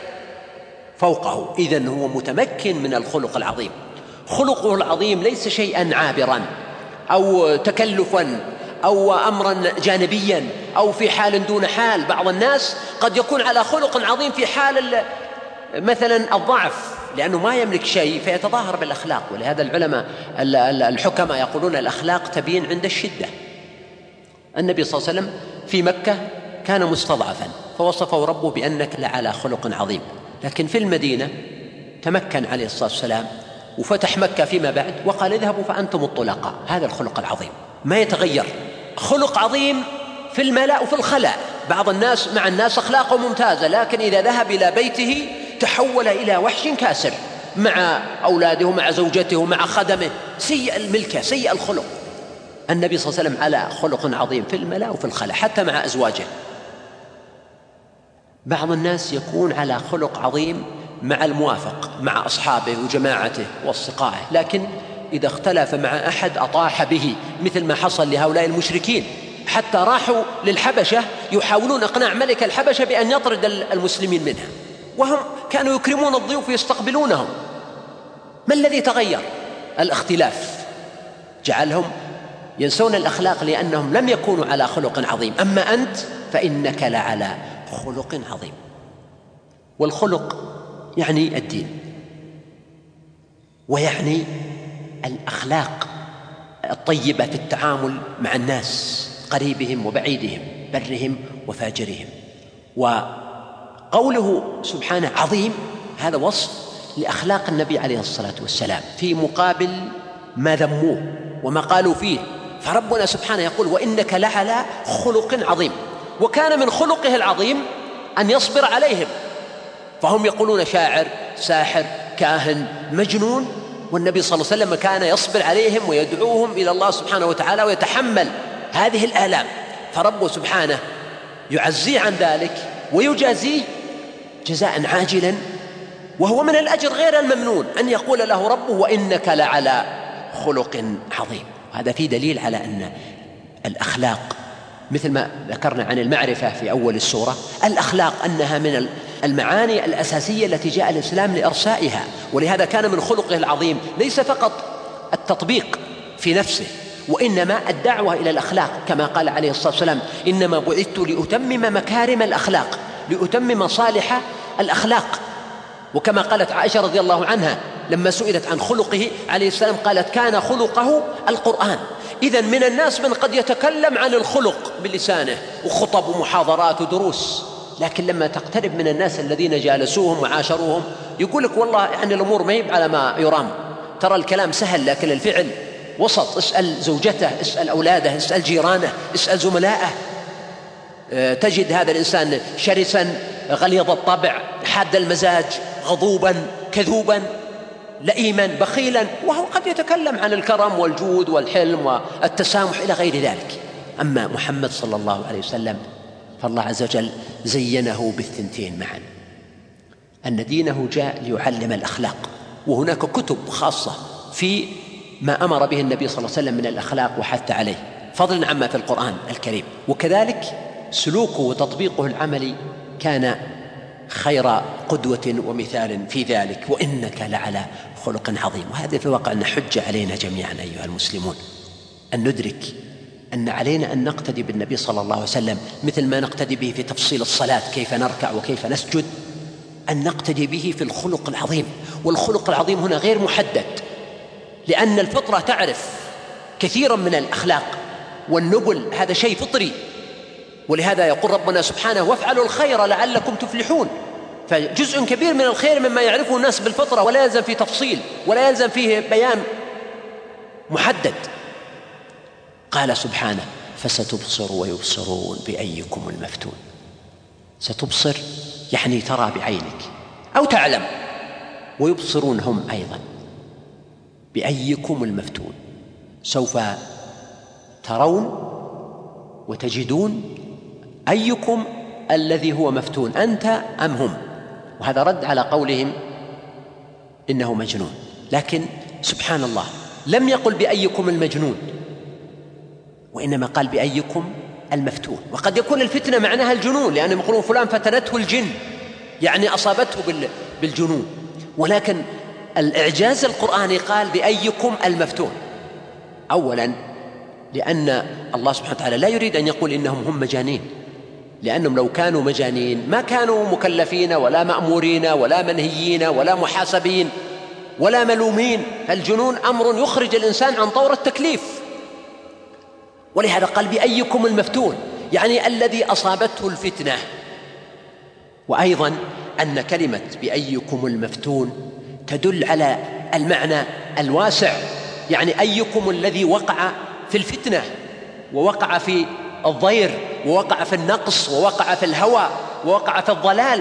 فوقه، إذن هو متمكن من الخلق العظيم. خلقه العظيم ليس شيئا عابرا أو تكلفا أو أمرا جانبيا أو في حال دون حال. بعض الناس قد يكون على خلق عظيم في حال مثلا الضعف، لأنه ما يملك شيء فيتظاهر بالأخلاق. ولهذا العلماء الحكماء يقولون الأخلاق تبين عند الشدة. النبي صلى الله عليه وسلم في مكة كان مستضعفا فوصفه ربه بأنك لعلى خلق عظيم، لكن في المدينة تمكن عليه الصلاة والسلام وفتح مكة فيما بعد وقال اذهبوا فأنتم الطلقاء. هذا الخلق العظيم ما يتغير، خلق عظيم في الملأ وفي الخلاء. بعض الناس مع الناس أخلاقه ممتازة، لكن إذا ذهب إلى بيته تحول إلى وحش كاسر مع أولاده مع زوجته مع خدمه، سيء الملكة سيء الخلق. النبي صلى الله عليه وسلم على خلق عظيم في الملأ وفي الخلاء حتى مع أزواجه. بعض الناس يكون على خلق عظيم مع الموافق مع أصحابه وجماعته واصدقائه، لكن إذا اختلف مع أحد أطاح به، مثل ما حصل لهؤلاء المشركين حتى راحوا للحبشة يحاولون إقناع ملك الحبشة بأن يطرد المسلمين منها، وهم كانوا يكرمون الضيوف ويستقبلونهم. ما الذي تغير؟ الاختلاف جعلهم ينسون الأخلاق لأنهم لم يكونوا على خلق عظيم. أما أنت فإنك لعلى خلق عظيم. والخلق يعني الدين، ويعني الأخلاق الطيبة في التعامل مع الناس قريبهم وبعيدهم برهم وفاجرهم. وقوله سبحانه عظيم هذا وصف لأخلاق النبي عليه الصلاة والسلام في مقابل ما ذموه وما قالوا فيه. فربنا سبحانه يقول وإنك لعلى خلق عظيم، وكان من خلقه العظيم أن يصبر عليهم، فهم يقولون شاعر ساحر كاهن مجنون، والنبي صلى الله عليه وسلم كان يصبر عليهم ويدعوهم إلى الله سبحانه وتعالى ويتحمل هذه الآلام، فربه سبحانه يعزيه عن ذلك ويجازيه جزاء عاجلا، وهو من الأجر غير الممنون أن يقول له ربه وإنك لعلى خلق عظيم. هذا فيه دليل على أن الأخلاق مثل ما ذكرنا عن المعرفة في أول السورة، الأخلاق أنها من المعاني الأساسية التي جاء الإسلام لإرسائها، ولهذا كان من خلقه العظيم ليس فقط التطبيق في نفسه، وإنما الدعوة إلى الأخلاق، كما قال عليه الصلاة والسلام إنما بعثت لأتمم مكارم الأخلاق، لأتمم صالح الأخلاق. وكما قالت عائشة رضي الله عنها لما سئلت عن خلقه عليه السلام قالت كان خلقه القرآن. إذن من الناس من قد يتكلم عن الخلق بلسانه وخطب ومحاضرات ودروس، لكن لما تقترب من الناس الذين جالسوهم وعاشروهم يقول لك والله يعني الأمور ما هي على ما يرام، ترى الكلام سهل لكن الفعل وسط. اسأل زوجته، اسأل أولاده، اسأل جيرانه، اسأل زملائه، تجد هذا الإنسان شرسا غليظ الطبع حاد المزاج غضوبا كذوبا لئيما بخيلا، وهو قد يتكلم عن الكرم والجود والحلم والتسامح إلى غير ذلك. أما محمد صلى الله عليه وسلم فالله عز وجل زينه بالثنتين معا، أن دينه جاء ليعلم الأخلاق، وهناك كتب خاصة في ما أمر به النبي صلى الله عليه وسلم من الأخلاق وحث عليه فضلا عما في القرآن الكريم، وكذلك سلوكه وتطبيقه العملي كان خير قدوة ومثال في ذلك، وإنك لعلى خلق عظيم. وهذا في الواقع أن حجة علينا جميعا أيها المسلمون أن ندرك أن علينا أن نقتدي بالنبي صلى الله عليه وسلم مثل ما نقتدي به في تفصيل الصلاة كيف نركع وكيف نسجد، أن نقتدي به في الخلق العظيم. والخلق العظيم هنا غير محدد، لأن الفطرة تعرف كثيرا من الأخلاق، والنبل هذا شيء فطري، ولهذا يقول ربنا سبحانه وافعلوا الخير لعلكم تفلحون. فجزء كبير من الخير مما يعرفه الناس بالفطرة، ولا يلزم فيه تفصيل ولا يلزم فيه بيان محدد. قال سبحانه فستبصر ويبصرون بأيكم المفتون. ستبصر يعني ترى بعينك أو تعلم، ويبصرون هم أيضا بأيكم المفتون، سوف ترون وتجدون أيكم الذي هو مفتون، أنت أم هم. وهذا رد على قولهم إنه مجنون، لكن سبحان الله لم يقل بأيكم المجنون، وإنما قال بأيكم المفتون. وقد يكون الفتنة معناها الجنون، لأنهم يقولون فلان فتنته الجن، يعني أصابته بالجنون، ولكن الإعجاز القرآني قال بأيكم المفتون. أولا لأن الله سبحانه وتعالى لا يريد أن يقول إنهم هم مجانين، لأنهم لو كانوا مجانين ما كانوا مكلفين ولا مأمورين ولا منهيين ولا محاسبين ولا ملومين. الجنون أمر يخرج الإنسان عن طور التكليف، ولهذا قال بأيكم المفتون، يعني الذي أصابته الفتنة. وأيضا أن كلمة بأيكم المفتون تدل على المعنى الواسع، يعني أيكم الذي وقع في الفتنة ووقع في الضير ووقع في النقص ووقع في الهوى ووقع في الضلال،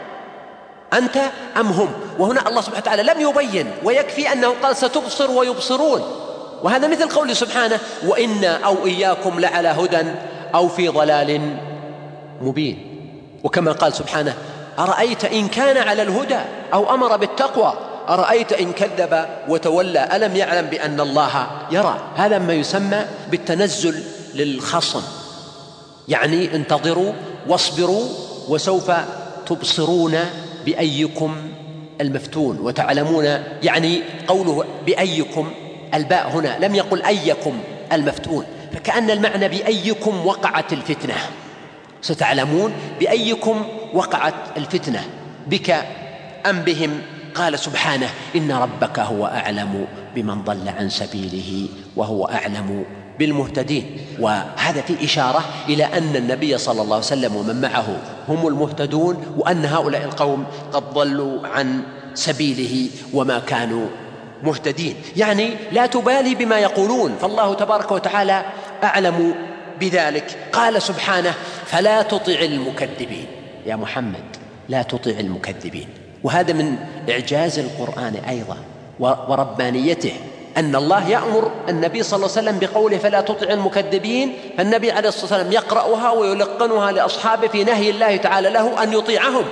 أنت أم هم. وهنا الله سبحانه وتعالى لم يبين، ويكفي أنه قال ستبصر ويبصرون، وهذا مثل قوله سبحانه وإنا أو إياكم لعلى هدى أو في ضلال مبين. وكما قال سبحانه أرأيت إن كان على الهدى أو أمر بالتقوى أرأيت إن كذب وتولى ألم يعلم بأن الله يرى. هذا ما يسمى بالتنزل للخصم، يعني انتظروا واصبروا وسوف تبصرون بأيكم المفتون وتعلمون. يعني قوله بأيكم الباء هنا لم يقل أيكم المفتون، فكأن المعنى بأيكم وقعت الفتنة، ستعلمون بأيكم وقعت الفتنة بك أم بهم. قال سبحانه إن ربك هو أعلم بمن ضل عن سبيله وهو أعلم بالمهتدين. وهذا في إشارة إلى أن النبي صلى الله عليه وسلم ومن معه هم المهتدون، وأن هؤلاء القوم قد ضلوا عن سبيله وما كانوا مهتدين. يعني لا تبالي بما يقولون، فالله تبارك وتعالى أعلم بذلك. قال سبحانه فلا تطع المكذبين، يا محمد لا تطع المكذبين. وهذا من إعجاز القرآن أيضا وربانيته، أن الله يأمر النبي صلى الله عليه وسلم بقوله فلا تطع المكذبين، فالنبي عليه الصلاة والسلام يقرأها ويلقنها لأصحابه في نهي الله تعالى له أن يطيعهم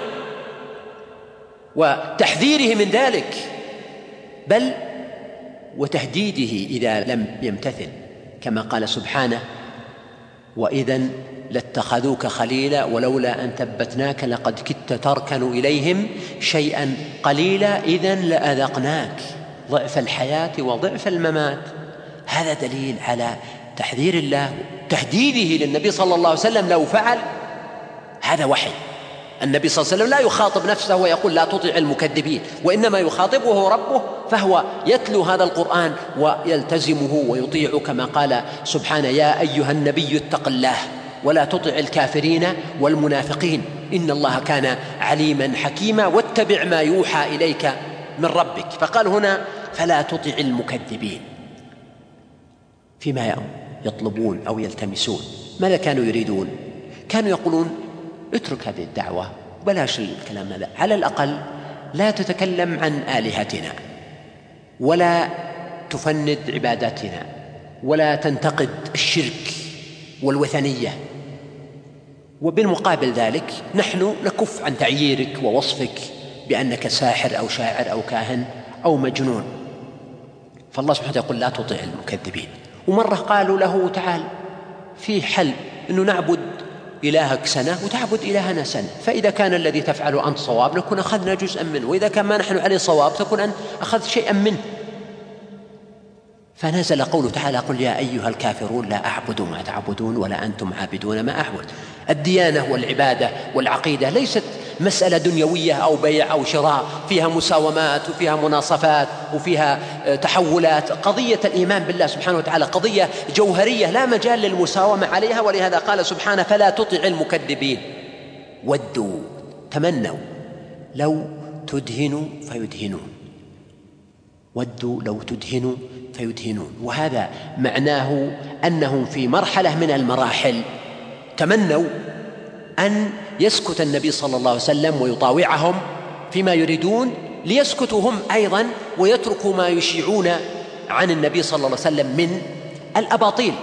وتحذيره من ذلك، بل وتهديده إذا لم يمتثل، كما قال سبحانه وإذا لاتخذوك خليلا ولولا أن ثبتناك لقد كدت تركن إليهم شيئا قليلا إذا لأذقناك ضعف الحياة وضعف الممات. هذا دليل على تحذير الله، تهديده للنبي صلى الله عليه وسلم لو فعل هذا وحي. النبي صلى الله عليه وسلم لا يخاطب نفسه ويقول لا تطع المكذبين، وإنما يخاطبه ربه، فهو يتلو هذا القرآن ويلتزمه ويطيع، كما قال سبحانه يا أيها النبي اتق الله ولا تطع الكافرين والمنافقين إن الله كان عليما حكيما واتبع ما يوحى إليك من ربك. فقال هنا فلا تطع المكذبين فيما يطلبون أو يلتمسون. ماذا كانوا يريدون؟ كانوا يقولون اترك هذه الدعوة بلاش الكلام هذا، على الأقل لا تتكلم عن آلهتنا ولا تفند عباداتنا ولا تنتقد الشرك والوثنية، وبالمقابل ذلك نحن نكف عن تعييرك ووصفك بأنك ساحر أو شاعر أو كاهن أو مجنون. فالله سبحانه يقول لا تطع المكذبين. ومرة قالوا له تعال في حل أنه نعبد إلهك سنة وتعبد إلهنا سنة، فإذا كان الذي تفعله أنت صواب نكون أخذنا جزءا منه، وإذا كان ما نحن عليه صواب تكون أن أخذ شيئا منه. فنزل قوله تعالى قل يا أيها الكافرون لا أعبد ما تعبدون ولا أنتم عابدون ما أعبد. الديانة والعبادة والعقيدة ليست مسألة دنيوية أو بيع أو شراء فيها مساومات وفيها مناصفات وفيها تحولات. قضية الإيمان بالله سبحانه وتعالى قضية جوهرية لا مجال للمساومة عليها، ولهذا قال سبحانه فلا تطع المكذبين. ودوا تمنوا لو تدهنوا فيدهنون، ودوا لو تدهنوا فيدهنون، وهذا معناه أنهم في مرحلة من المراحل تمنوا أن يسكت النبي صلى الله عليه وسلم ويطاوعهم فيما يريدون ليسكتوا هم أيضا ويتركوا ما يشيعون عن النبي صلى الله عليه وسلم من الأباطيل.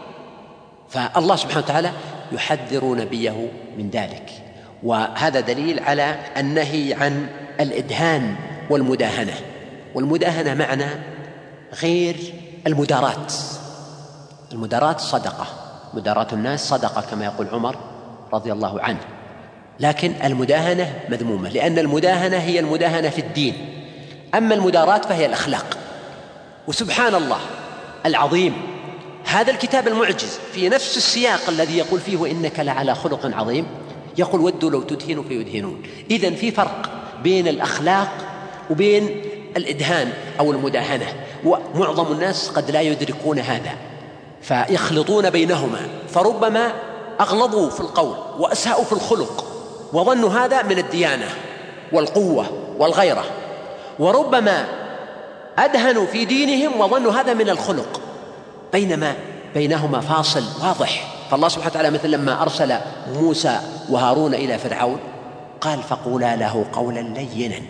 فالله سبحانه وتعالى يحذر نبيه من ذلك، وهذا دليل على النهي عن الإدهان والمداهنة. والمداهنة معنى غير المداراة. المداراة صدقة، مداراة الناس صدقة كما يقول عمر رضي الله عنه، لكن المداهنة مذمومة، لأن المداهنة هي المداهنة في الدين، أما المداراة فهي الأخلاق. وسبحان الله العظيم، هذا الكتاب المعجز في نفس السياق الذي يقول فيه وإنك لعلى خلق عظيم يقول ودوا لو تدهنوا فيدهنون. إذن في فرق بين الأخلاق وبين الإدهان أو المداهنة، ومعظم الناس قد لا يدركون هذا فيخلطون بينهما، فربما أغلظوا في القول وأساءوا في الخلق وظنوا هذا من الديانة والقوة والغيرة، وربما أدهنوا في دينهم وظنوا هذا من الخلق، بينما بينهما فاصل واضح. فالله سبحانه وتعالى مثل لما أرسل موسى وهارون إلى فرعون قال فقولا له قولا لينا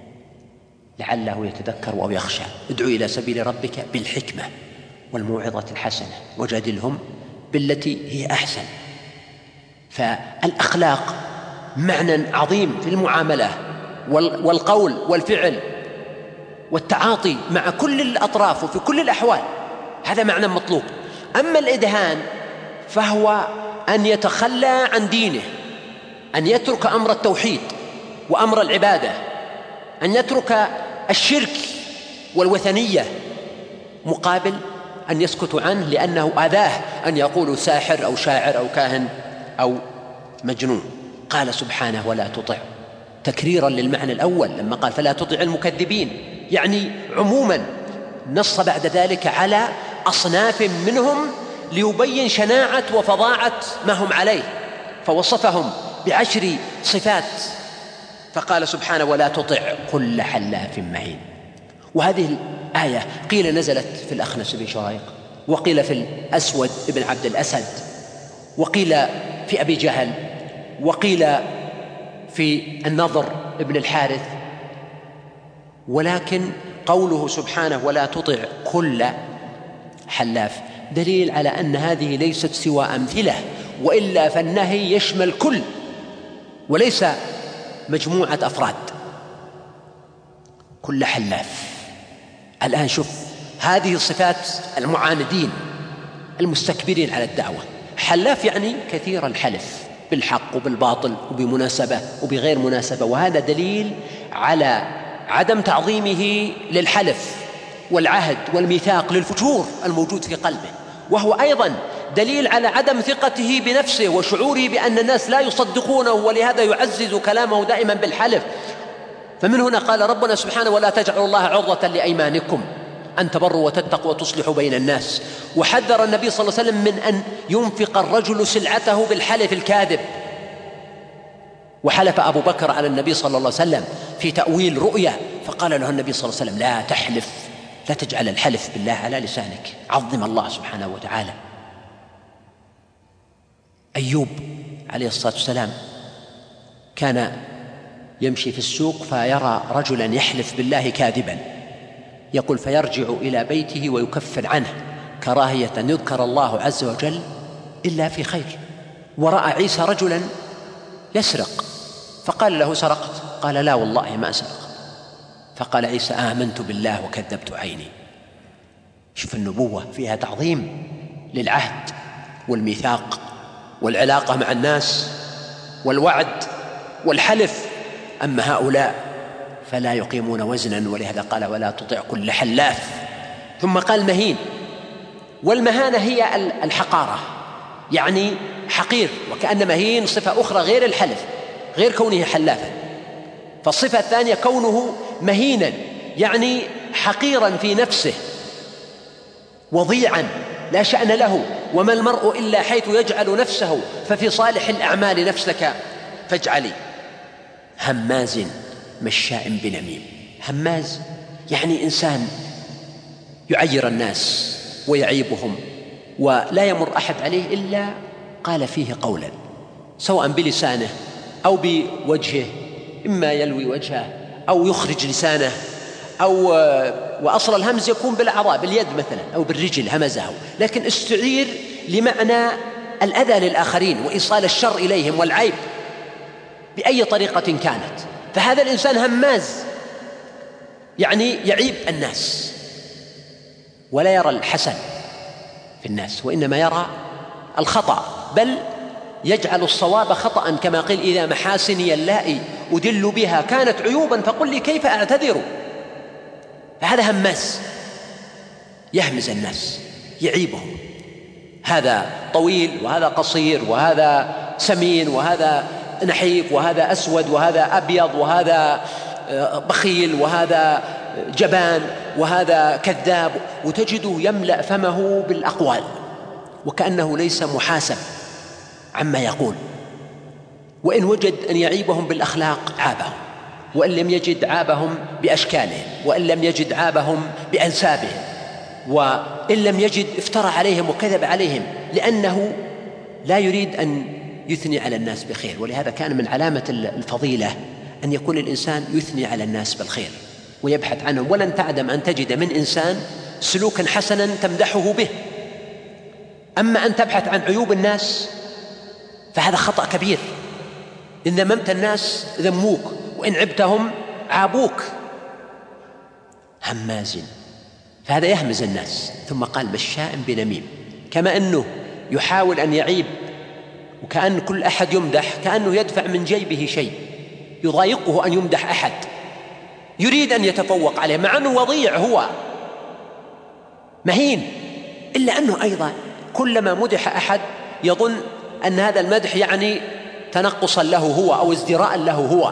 لعله يتذكر أو يخشى، ادعو إلى سبيل ربك بالحكمة والموعظة الحسنة وجادلهم بالتي هي أحسن. فالأخلاق معنى عظيم في المعاملة والقول والفعل والتعاطي مع كل الأطراف وفي كل الأحوال، هذا معنى مطلوب. أما الإدهان فهو أن يتخلى عن دينه، أن يترك أمر التوحيد وأمر العبادة، أن يترك الشرك والوثنية مقابل أن يسكتوا عنه لأنه آذاه أن يقولوا ساحر أو شاعر أو كاهن أو مجنون. قال سبحانه ولا تطع، تكريرا للمعنى الأول لما قال فلا تطع المكذبين، يعني عموما نص بعد ذلك على أصناف منهم ليبين شناعة وفظاعة ما هم عليه، فوصفهم ب10 صفات، فقال سبحانه ولا تطع كل حلاف مهين. وهذه الآية قيل نزلت في الأخنس بن شريق، وقيل في الأسود بن عبد الأسد، وقيل في أبي جهل، وقيل في النضر بن الحارث، ولكن قوله سبحانه ولا تطع كل حلاف دليل على أن هذه ليست سوى أمثلة، وإلا فالنهي يشمل كل وليس مجموعة أفراد. كل حلاف. الآن شوف هذه صفات المعاندين المستكبرين على الدعوة. حلاف يعني كثير الحلف بالحق وبالباطل وبمناسبة وبغير مناسبة، وهذا دليل على عدم تعظيمه للحلف والعهد والميثاق للفجور الموجود في قلبه، وهو أيضا دليل على عدم ثقته بنفسه وشعوره بأن الناس لا يصدقونه، ولهذا يعزز كلامه دائما بالحلف. فمن هنا قال ربنا سبحانه ولا تجعلوا الله عرضة لأيمانكم أن تبروا وتتقوا وتصلحوا بين الناس. وحذر النبي صلى الله عليه وسلم من أن ينفق الرجل سلعته بالحلف الكاذب. وحلف أبو بكر على النبي صلى الله عليه وسلم في تأويل رؤيا، فقال له النبي صلى الله عليه وسلم لا تحلف، لا تجعل الحلف بالله على لسانك، عظم الله سبحانه وتعالى. أيوب عليه الصلاة والسلام كان يمشي في السوق فيرى رجلا يحلف بالله كاذبا، يقول فيرجع إلى بيته ويكفر عنه كراهية أن يذكر الله عز وجل إلا في خير. ورأى عيسى رجلا يسرق فقال له سرقت؟ قال لا والله ما سرقت. فقال عيسى آمنت بالله وكذبت عيني. شوف النبوة فيها تعظيم للعهد والميثاق والعلاقة مع الناس والوعد والحلف. أما هؤلاء فلا يقيمون وزنا، ولهذا قال ولا تطع كل حلاف. ثم قال مهين، والمهانة هي الحقارة، يعني حقير، وكأن مهين صفة أخرى غير الحلف، غير كونه حلافا. فالصفة الثانية كونه مهينا، يعني حقيرا في نفسه، وضيعا لا شأن له. وما المرء إلا حيث يجعل نفسه، ففي صالح الأعمال نفسك فاجعلي. هماز مشاء بنميم. هماز يعني إنسان يعير الناس ويعيبهم، ولا يمر أحد عليه إلا قال فيه قولا، سواء بلسانه أو بوجهه، إما يلوي وجهه أو يخرج لسانه، أو وأصل الهمز يكون بالأعضاء، باليد مثلا أو بالرجل همزه، لكن استعير لمعنى الأذى للآخرين وإيصال الشر إليهم والعيب بأي طريقة كانت. فهذا الإنسان هماز، يعني يعيب الناس ولا يرى الحسن في الناس، وإنما يرى الخطأ، بل يجعل الصواب خطأ، كما قيل إذا محاسني اللائي أدل بها كانت عيوبا فقل لي كيف أعتذر. فهذا هماز يهمز الناس يعيبهم، هذا طويل وهذا قصير وهذا سمين وهذا نحيف وهذا أسود وهذا أبيض وهذا بخيل وهذا جبان وهذا كذاب، وتجده يملأ فمه بالأقوال وكأنه ليس محاسب عما يقول. وإن وجد أن يعيبهم بالأخلاق عابهم، وإن لم يجد عابهم بأشكالهم، وإن لم يجد عابهم بأنسابهم، وإن لم يجد افترى عليهم وكذب عليهم، لأنه لا يريد أن يثني على الناس بخير. ولهذا كان من علامة الفضيلة أن يكون الإنسان يثني على الناس بالخير ويبحث عنهم. ولن تعدم أن تجد من إنسان سلوكا حسنا تمدحه به، أما أن تبحث عن عيوب الناس فهذا خطأ كبير. إن ذممت الناس ذموك، وإن عبتهم عابوك. هماز، فهذا يهمز الناس. ثم قال مشاء بنميم، كما أنه يحاول أن يعيب، وكأن كل أحد يمدح كأنه يدفع من جيبه شيء، يضايقه أن يمدح أحد، يريد أن يتفوق عليه مع أنه وضيع، هو مهين، إلا أنه أيضا كلما مدح أحد يظن أن هذا المدح يعني تنقصا له هو أو ازدراء له هو،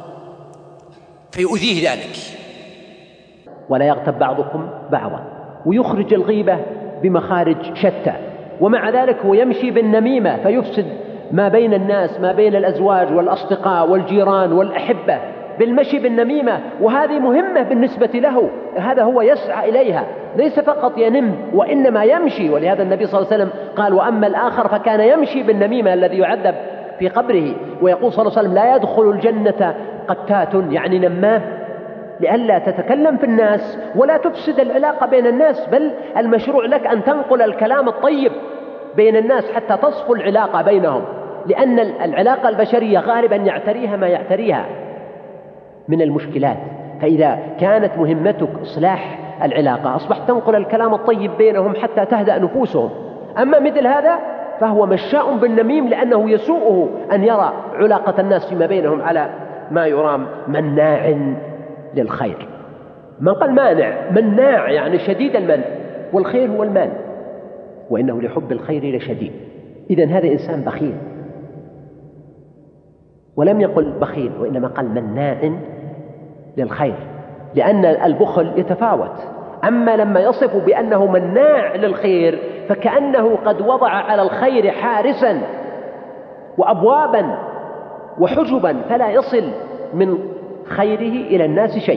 فيؤذيه ذلك. ولا يغتب بعضكم بعضا، ويخرج الغيبة بمخارج شتى، ومع ذلك هو يمشي بالنميمة فيفسد ما بين الناس، ما بين الأزواج والأصدقاء والجيران والأحبة، بالمشي بالنميمة. وهذه مهمة بالنسبة له، هذا هو يسعى إليها، ليس فقط ينم وإنما يمشي. ولهذا النبي صلى الله عليه وسلم قال وأما الآخر فكان يمشي بالنميمة الذي يعذب في قبره. ويقول صلى الله عليه وسلم لا يدخل الجنة قتات، يعني نمام، لئلا تتكلم في الناس ولا تفسد العلاقة بين الناس، بل المشروع لك أن تنقل الكلام الطيب بين الناس حتى تصفو العلاقة بينهم، لأن العلاقة البشرية غالبا يعتريها ما يعتريها من المشكلات. فإذا كانت مهمتك إصلاح العلاقة أصبحت تنقل الكلام الطيب بينهم حتى تهدأ نفوسهم. أما مثل هذا فهو مشاء بالنميم، لأنه يسوءه أن يرى علاقة الناس فيما بينهم على ما يرام مناع للخير. من قال مانع، مناع يعني شديد المنع، والخير هو المال، وإنه لحب الخير لشديد. إذن هذا إنسان بخيل، ولم يقل بخيل وإنما قال مناع للخير، لأن البخل يتفاوت. أما لما يصف بأنه مناع للخير فكأنه قد وضع على الخير حارسا وأبوابا وحجبا فلا يصل من خيره إلى الناس شيء.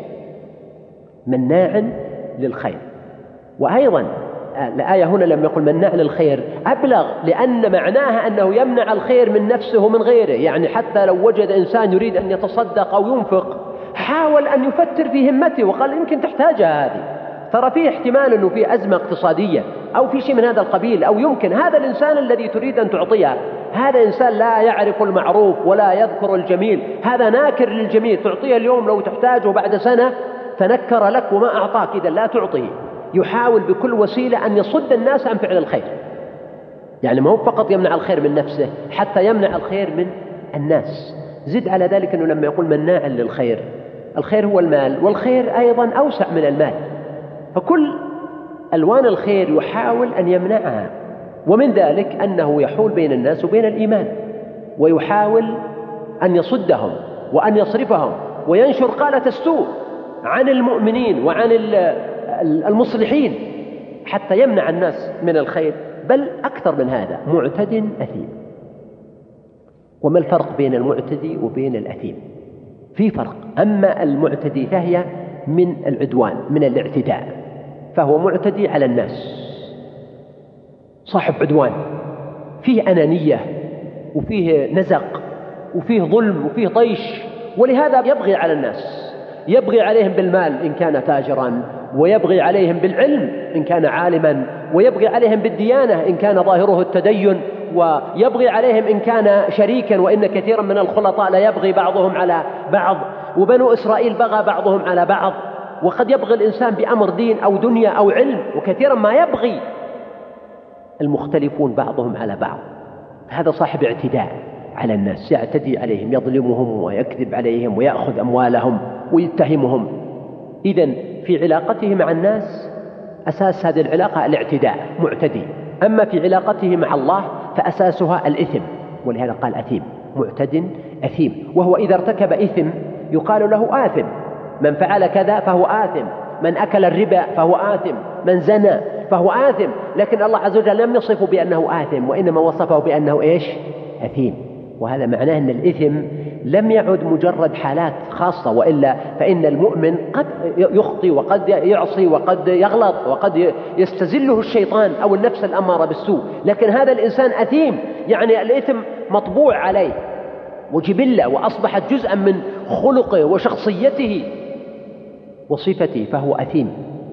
مناع للخير. وأيضا الآية هنا لم يقل مناع للخير أبلغ، لأن معناها أنه يمنع الخير من نفسه ومن غيره. يعني حتى لو وجد إنسان يريد أن يتصدق أو ينفق حاول أن يفتر في همته وقال يمكن تحتاجها هذه، ترى فيه احتمال أنه فيه أزمة اقتصادية أو في شيء من هذا القبيل، أو يمكن هذا الإنسان الذي تريد أن تعطيها هذا إنسان لا يعرف المعروف ولا يذكر الجميل، هذا ناكر للجميل، تعطيه اليوم لو تحتاجه بعد سنة فنكر لك وما أعطاك، إذا لا تعطيه. يحاول بكل وسيلة أن يصد الناس عن فعل الخير. يعني ما هو فقط يمنع الخير من نفسه، حتى يمنع الخير من الناس. زد على ذلك أنه لما يقول مناعا للخير، الخير هو المال، والخير أيضا أوسع من المال، فكل ألوان الخير يحاول أن يمنعها. ومن ذلك أنه يحول بين الناس وبين الإيمان، ويحاول أن يصدهم وأن يصرفهم وينشر قالة السوء عن المؤمنين وعن المصلحين حتى يمنع الناس من الخير. بل أكثر من هذا، معتد أثيم. وما الفرق بين المعتدي وبين الأثيم؟ في فرق. أما المعتدي فهي من العدوان، من الاعتداء، فهو معتدي على الناس، صاحب عدوان، فيه أنانية وفيه نزق وفيه ظلم وفيه طيش، ولهذا يبغي على الناس، يبغي عليهم بالمال إن كان تاجرا، ويبغي عليهم بالعلم إن كان عالما، ويبغي عليهم بالديانة إن كان ظاهره التدين، ويبغي عليهم إن كان شريكا، وإن كثيرا من الخلطاء لا يبغي بعضهم على بعض، وبنو إسرائيل بغى بعضهم على بعض. وقد يبغي الإنسان بأمر دين أو دنيا أو علم، وكثيرا ما يبغي المختلفون بعضهم على بعض. هذا صاحب اعتداء على الناس، يعتدي عليهم، يظلمهم ويكذب عليهم ويأخذ أموالهم ويتهمهم. إذن في علاقته مع الناس أساس هذه العلاقة الاعتداء، معتدي. أما في علاقته مع الله فأساسها الإثم، ولهذا قال أثيم، معتد أثيم. وهو إذا ارتكب إثم يقال له آثم، من فعل كذا فهو آثم، من أكل الربا فهو آثم، من زنى فهو آثم. لكن الله عز وجل لم يصفه بأنه آثم، وإنما وصفه بأنه إيش؟ أثيم. وهذا معناه أن الإثم لم يعد مجرد حالات خاصة، وإلا فإن المؤمن قد يخطي وقد يعصي وقد يغلط وقد يستزله الشيطان أو النفس الأمارة بالسوء. لكن هذا الإنسان أثيم، يعني الإثم مطبوع عليه وجبلة، وأصبحت جزءا من خلقه وشخصيته وصفته، فهو أثيم،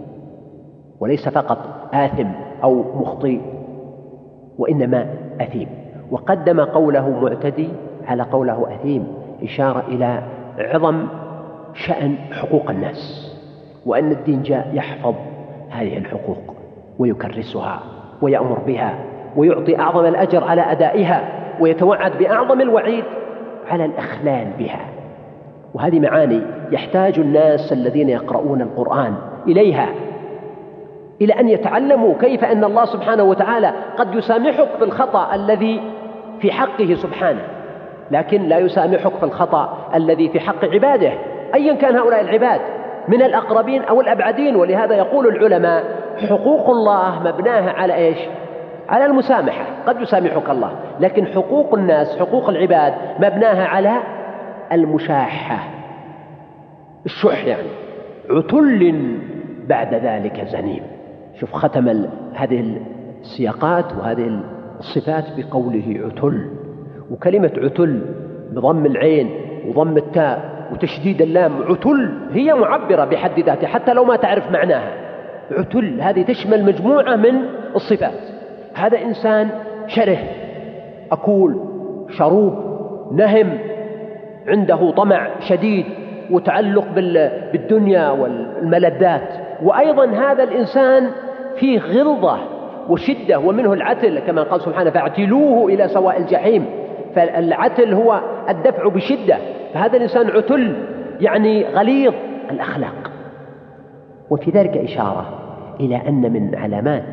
وليس فقط آثم أو مخطئ، وإنما أثيم. وقدم قوله معتدي على قوله أثيم إشارة إلى عظم شأن حقوق الناس، وأن الدين جاء يحفظ هذه الحقوق ويكرسها ويأمر بها ويعطي أعظم الأجر على أدائها، ويتوعد بأعظم الوعيد على الإخلال بها. وهذه معاني يحتاج الناس الذين يقرؤون القرآن إليها، إلى أن يتعلموا كيف أن الله سبحانه وتعالى قد يسامحك في الخطأ الذي في حقه سبحانه، لكن لا يسامحك في الخطأ الذي في حق عباده، أيا كان هؤلاء العباد من الأقربين أو الأبعدين. ولهذا يقول العلماء حقوق الله مبناها على إيش؟ على المسامحة. قد يسامحك الله، لكن حقوق الناس، حقوق العباد، مبناها على المشاحة، الشح، يعني عتل بعد ذلك زنيم. شوف ختم هذه السياقات وهذه الصفات بقوله عتل. وكلمة عتل بضم العين وضم التاء وتشديد اللام عتل هي معبرة بحد ذاتها حتى لو ما تعرف معناها. عتل هذه تشمل مجموعة من الصفات. هذا إنسان شره، أكول، شروب، نهم، عنده طمع شديد وتعلق بالدنيا والملذات. وأيضا هذا الإنسان فيه غلظة وشدة، ومنه العتل كما قال سبحانه فاعتلوه إلى سواء الجحيم. فالعتل هو الدفع بشدة، فهذا الإنسان عتل يعني غليظ الأخلاق. وفي ذلك إشارة إلى أن من علامات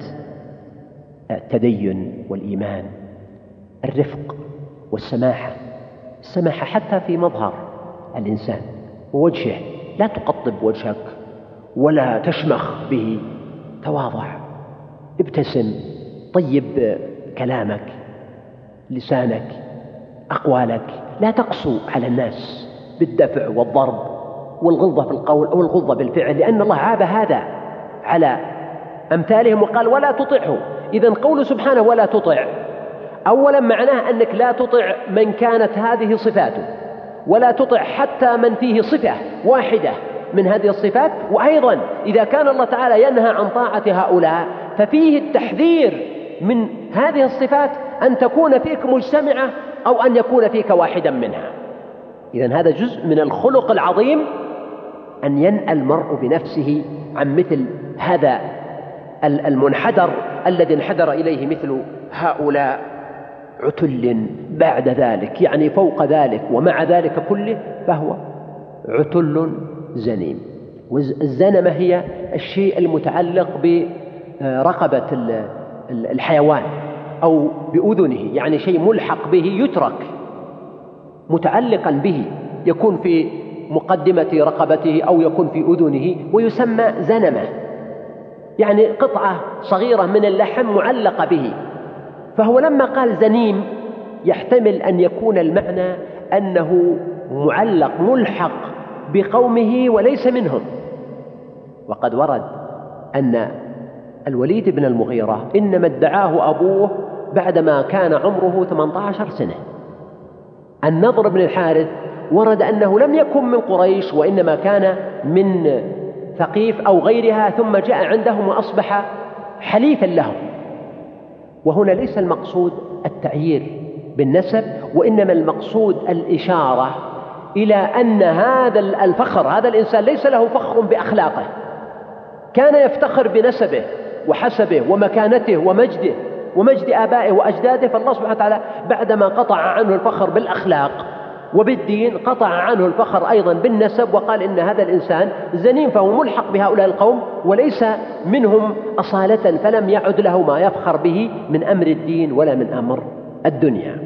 التدين والإيمان الرفق والسماحة. السماحة حتى في مظهر الإنسان ووجهه، لا تقطب وجهك ولا تشمخ به، تواضع، ابتسم، طيب كلامك، لسانك، أقوالك، لا تقسو على الناس بالدفع والضرب والغلظة في القول أو الغلظة بالفعل، لأن الله عاب هذا على أمثالهم وقال ولا تطعه. إذن قول سبحانه ولا تطع أولا معناه أنك لا تطع من كانت هذه صفاته، ولا تطع حتى من فيه صفة واحدة من هذه الصفات. وأيضا إذا كان الله تعالى ينهى عن طاعة هؤلاء ففيه التحذير من هذه الصفات أن تكون فيك مجتمعة أو أن يكون فيك واحدا منها. إذن هذا جزء من الخلق العظيم أن ينأى المرء بنفسه عن مثل هذا المنحدر الذي انحدر إليه مثل هؤلاء. عتل بعد ذلك يعني فوق ذلك، ومع ذلك كله فهو عتل زنيم. والزنمة هي الشيء المتعلق برقبة الحيوان أو بأذنه، يعني شيء ملحق به يترك متعلقا به، يكون في مقدمة رقبته أو يكون في أذنه، ويسمى زنمة، يعني قطعة صغيرة من اللحم معلقة به. فهو لما قال زنيم يحتمل أن يكون المعنى أنه معلق ملحق بقومه وليس منهم. وقد ورد أن الوليد بن المغيرة إنما ادعاه أبوه بعدما كان عمره 18 سنة. النضر بن الحارث ورد أنه لم يكن من قريش وإنما كان من ثقيف أو غيرها، ثم جاء عندهم وأصبح حليفا لهم. وهنا ليس المقصود التعيير بالنسب، وإنما المقصود الإشارة إلى أن هذا الفخر، هذا الإنسان ليس له فخر بأخلاقه، كان يفتخر بنسبه وحسبه ومكانته ومجده ومجد آبائه وأجداده. فالله سبحانه وتعالى بعدما قطع عنه الفخر بالأخلاق وبالدين قطع عنه الفخر أيضا بالنسب، وقال إن هذا الإنسان زنيم، فهو ملحق بهؤلاء القوم وليس منهم أصالة، فلم يعد له ما يفخر به من أمر الدين ولا من أمر الدنيا.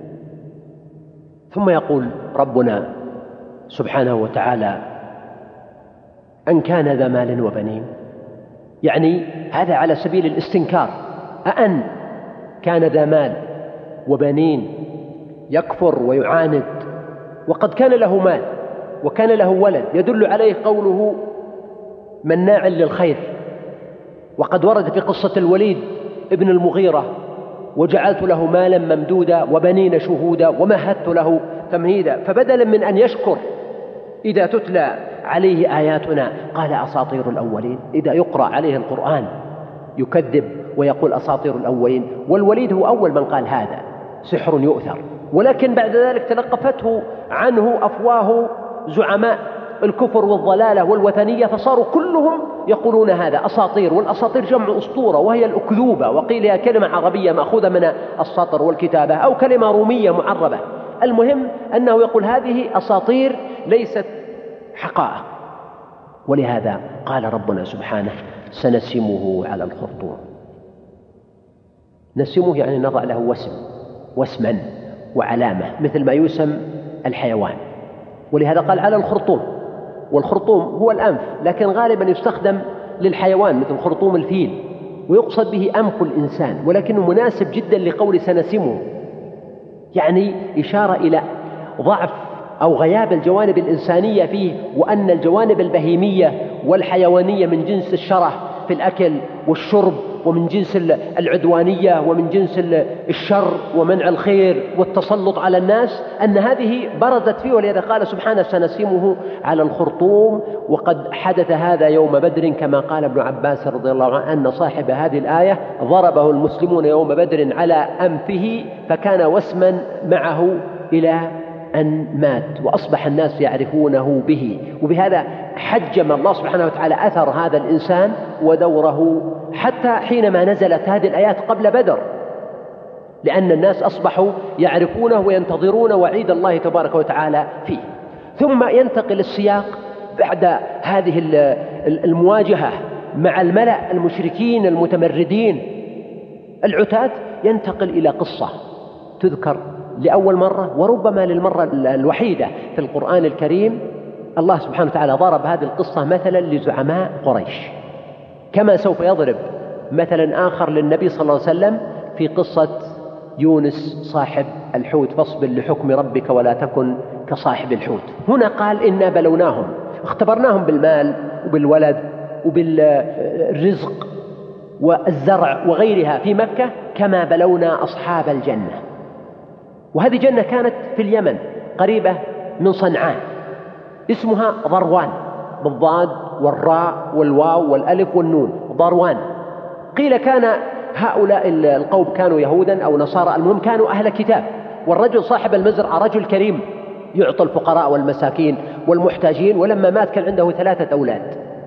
ثم يقول ربنا سبحانه وتعالى أن كان ذا مال وبنين، يعني هذا على سبيل الاستنكار. أأن كان ذا مال وبنين يكفر ويعاند وقد كان له مال وكان له ولد، يدل عليه قوله مناع للخير. وقد ورد في قصة الوليد ابن المغيرة وجعلت له مالا ممدودا وبنين شهودا ومهدت له تمهيدا. فبدلا من أن يشكر إذا تتلى عليه آياتنا قال أساطير الأولين، إذا يقرأ عليه القرآن يكذب ويقول أساطير الأولين. والوليد هو أول من قال هذا سحر يؤثر، ولكن بعد ذلك تلقفته عنه أفواه زعماء الكفر والضلالة والوثنية، فصاروا كلهم يقولون هذا أساطير. والأساطير جمع أسطورة وهي الأكذوبة، وقيل هي كلمة عربية مأخوذة من السطر والكتابة أو كلمة رومية معربة. المهم أنه يقول هذه أساطير ليست حقائق. ولهذا قال ربنا سبحانه سنسمه على الخرطوم. نسمه يعني نضع له واسما وعلامة مثل ما يسم الحيوان، ولهذا قال على الخرطوم. والخرطوم هو الأنف، لكن غالبا يستخدم للحيوان مثل خرطوم الفيل، ويقصد به أنف الإنسان، ولكنه مناسب جدا لقول سنسمه، يعني إشارة إلى ضعف أو غياب الجوانب الإنسانية فيه، وأن الجوانب البهيمية والحيوانية من جنس الشره في الأكل والشرب ومن جنس العدوانية ومن جنس الشر ومنع الخير والتسلط على الناس، أن هذه برزت فيه. ولذا قال سبحانه سنسمه على الخرطوم. وقد حدث هذا يوم بدر كما قال ابن عباس رضي الله عنه أن صاحب هذه الآية ضربه المسلمون يوم بدر على أنفه فكان وسما معه إلى أن مات، وأصبح الناس يعرفونه به. وبهذا حجم الله سبحانه وتعالى أثر هذا الإنسان ودوره حتى حينما نزلت هذه الآيات قبل بدر، لأن الناس أصبحوا يعرفونه وينتظرون وعيد الله تبارك وتعالى فيه. ثم ينتقل السياق بعد هذه المواجهة مع الملأ المشركين المتمردين العتاة، ينتقل إلى قصة تذكر لأول مرة وربما للمرة الوحيدة في القرآن الكريم. الله سبحانه وتعالى ضرب هذه القصة مثلا لزعماء قريش، كما سوف يضرب مثلا آخر للنبي صلى الله عليه وسلم في قصة يونس صاحب الحوت، فاصبر لحكم ربك ولا تكن كصاحب الحوت. هنا قال إنا بلوناهم، اختبرناهم بالمال وبالولد وبالرزق والزرع وغيرها في مكة كما بلونا أصحاب الجنة. وهذه جنة كانت في اليمن قريبة من صنعاء، اسمها ضروان، بالضاد والراء والواو والألف والنون، ضروان. قيل كان هؤلاء القوم كانوا يهودا أو نصارى، المهم كانوا أهل كتاب. والرجل صاحب المزرعة رجل كريم يعطي الفقراء والمساكين والمحتاجين، ولما مات كان عنده 3 أولاد.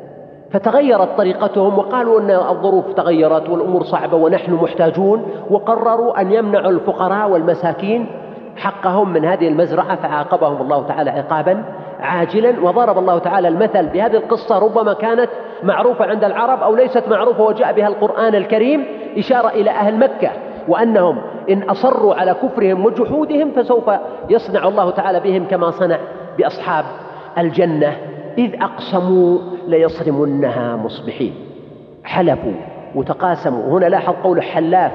فتغيرت طريقتهم وقالوا أن الظروف تغيرت والأمور صعبة ونحن محتاجون، وقرروا أن يمنعوا الفقراء والمساكين حقهم من هذه المزرعة، فعاقبهم الله تعالى عقابا عاجلا. وضرب الله تعالى المثل بهذه القصة، ربما كانت معروفة عند العرب أو ليست معروفة، وجاء بها القرآن الكريم إشارة إلى أهل مكة، وأنهم إن أصروا على كفرهم وجحودهم فسوف يصنع الله تعالى بهم كما صنع بأصحاب الجنة إذ أقسموا ليصرمنها مصبحين. حلفوا وتقاسموا. هنا لاحظ قول حلاف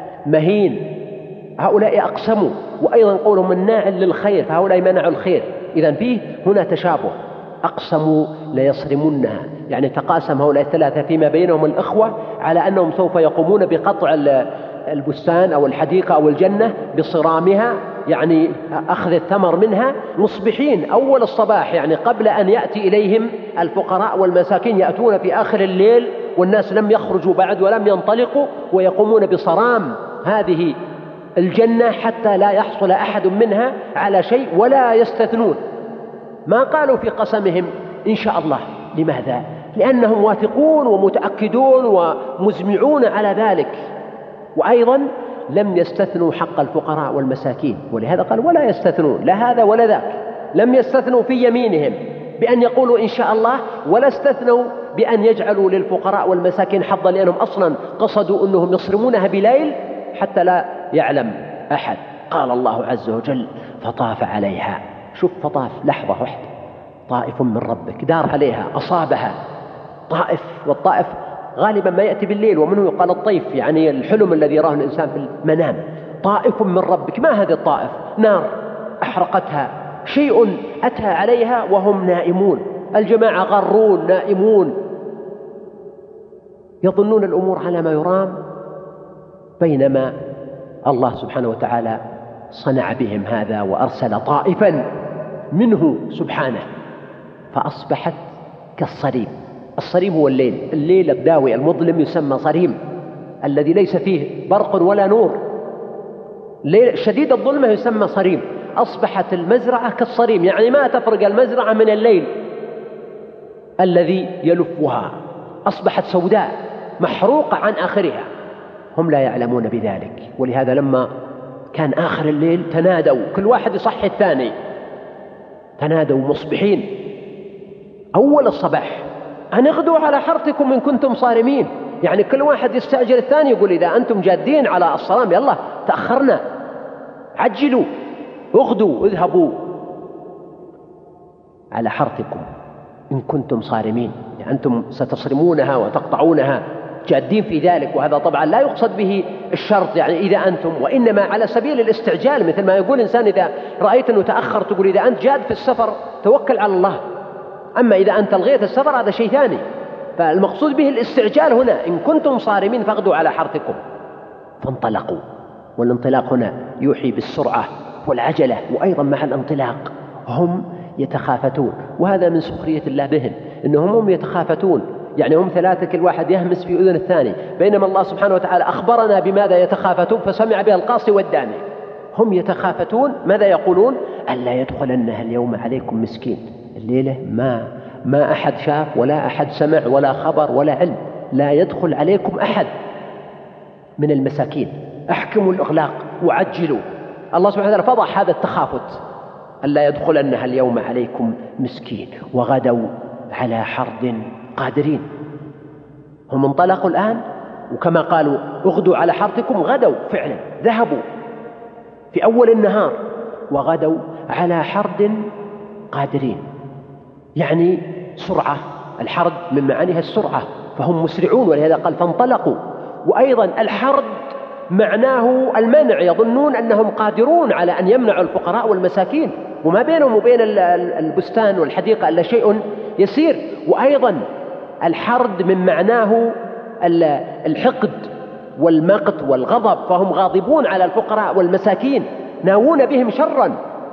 مهين، هؤلاء أقسموا، وأيضا قولهم الناعل للخير، فهؤلاء منعوا الخير. إذن فيه هنا تشابه، أقسموا ليصرمنها، يعني تقاسم هؤلاء الثلاثة فيما بينهم الأخوة على أنهم سوف يقومون بقطع البستان أو الحديقة أو الجنة بصرامها، يعني أخذ الثمر منها مصبحين أول الصباح، يعني قبل أن يأتي إليهم الفقراء والمساكين، يأتون في آخر الليل والناس لم يخرجوا بعد ولم ينطلقوا، ويقومون بصرام هذه الجنة حتى لا يحصل أحد منها على شيء ولا يستثنون. ما قالوا في قسمهم إن شاء الله. لماذا؟ لأنهم واثقون ومتأكدون ومزمعون على ذلك. وأيضا لم يستثنوا حق الفقراء والمساكين، ولهذا قال ولا يستثنون، لا هذا ولا ذاك. لم يستثنوا في يمينهم بأن يقولوا إن شاء الله، ولا استثنوا بأن يجعلوا للفقراء والمساكين حظا، لأنهم أصلا قصدوا أنهم يصرمونها بليل حتى لا يعلم أحد. قال الله عز وجل فطاف عليها، شوف فطاف لحظة واحدة، طائف من ربك دار عليها أصابها طائف، والطائف غالبا ما يأتي بالليل، ومنه يقال الطيف، يعني الحلم الذي يراه الإنسان في المنام. طائف من ربك، ما هذه الطائف؟ نار أحرقتها، شيء أتى عليها وهم نائمون، الجماعة غرون نائمون يظنون الأمور على ما يرام، بينما الله سبحانه وتعالى صنع بهم هذا وأرسل طائفا منه سبحانه فأصبحت كالصريم. الصريم هو الليل الداوي المظلم يسمى صريم، الذي ليس فيه برق ولا نور، شديد الظلمة يسمى صريم. أصبحت المزرعة كالصريم، يعني ما تفرق المزرعة من الليل الذي يلفها، أصبحت سوداء محروقة عن آخرها، هم لا يعلمون بذلك. ولهذا لما كان آخر الليل تنادوا، كل واحد يصحي الثاني، تنادوا مصبحين أول الصباح أن اغدوا على حرثكم إن كنتم صارمين، يعني كل واحد يستأجر الثاني، يقول إذا أنتم جادين على الصرام يلا تأخرنا، عجلوا، اغدوا، اذهبوا على حرثكم إن كنتم صارمين، يعني أنتم ستصرمونها وتقطعونها، جادين في ذلك. وهذا طبعا لا يقصد به الشرط، يعني إذا أنتم، وإنما على سبيل الاستعجال، مثل ما يقول إنسان إذا رأيت أنه تأخر تقول إذا أنت جاد في السفر توكل على الله، أما إذا أنت لغيت السفر هذا شيء ثاني. فالمقصود به الاستعجال هنا، إن كنتم صارمين فاغدوا على حرثكم. فانطلقوا، والانطلاق هنا يوحي بالسرعة والعجلة، وأيضا مع الانطلاق هم يتخافتون، وهذا من سخرية الله بهم، إنهم هم يتخافتون، يعني هم ثلاثة كل واحد يهمس في أذن الثاني، بينما الله سبحانه وتعالى أخبرنا بماذا يتخافتون فسمع بها القاصي والداني. هم يتخافتون، ماذا يقولون؟ ألا يدخلنها اليوم عليكم مسكين. الليلة ما أحد شاف ولا أحد سمع ولا خبر ولا علم، لا يدخل عليكم أحد من المساكين، أحكموا الإغلاق وعجلوا. الله سبحانه وتعالى فضح هذا التخافت، ألا يدخلنها اليوم عليكم مسكين، وغدوا على حرد قادرين. هم انطلقوا الآن، وكما قالوا اغدوا على حرثكم، غدوا فعلا، ذهبوا في أول النهار وغدوا على حرد قادرين، يعني سرعة. الحرد من معانيها السرعة، فهم مسرعون، ولهذا قال فانطلقوا. وأيضا الحرد معناه المنع، يظنون أنهم قادرون على أن يمنعوا الفقراء والمساكين، وما بينهم وبين البستان والحديقة إلا شيء يسير. وأيضا الحرد من معناه الحقد والمقت والغضب، فهم غاضبون على الفقراء والمساكين، ناوون بهم شرا،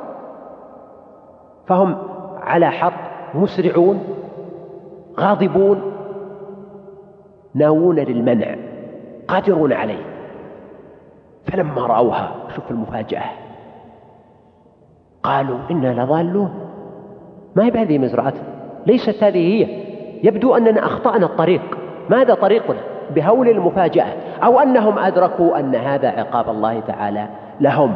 فهم على حرد، مسرعون، غاضبون، ناوون للمنع، قادرون عليه. فلما رأوها، شوف المفاجأة، قالوا إنا لضالون، ما هي بهذه مزرعتنا، ليست هذه هي، يبدو أننا أخطأنا الطريق، ماذا طريقنا؟ بهول المفاجأة، أو أنهم أدركوا أن هذا عقاب الله تعالى لهم،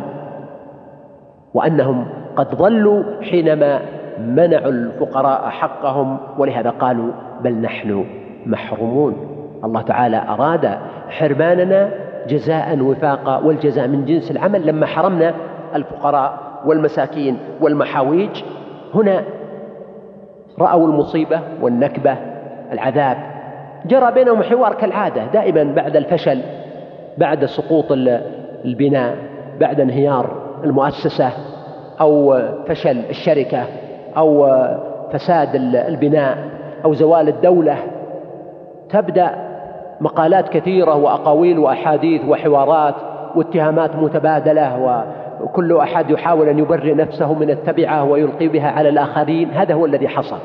وأنهم قد ضلوا حينما منعوا الفقراء حقهم، ولهذا قالوا بل نحن محرومون. الله تعالى أراد حرماننا جزاء وفاقا، والجزاء من جنس العمل. لما حرمنا الفقراء والمساكين والمحاويج، هنا رأوا المصيبة والنكبة، العذاب، جرى بينهم حوار كالعادة دائما بعد الفشل، بعد سقوط البناء، بعد انهيار المؤسسة، أو فشل الشركة، أو فساد البناء، أو زوال الدولة، تبدأ مقالات كثيرة وأقاويل وأحاديث وحوارات واتهامات متبادلة، وكل أحد يحاول أن يبرئ نفسه من التبعة ويلقي بها على الآخرين. هذا هو الذي حصل.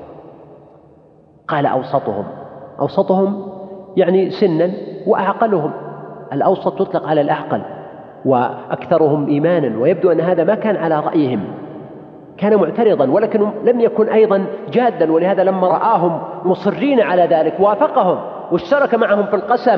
قال أوسطهم يعني سنا وأعقلهم، الأوسط تطلق على الأعقل، وأكثرهم إيمانا، ويبدو أن هذا ما كان على رأيهم، كان معترضا، ولكن لم يكن أيضا جادا، ولهذا لما رآهم مصرين على ذلك وافقهم واشترك معهم في القسم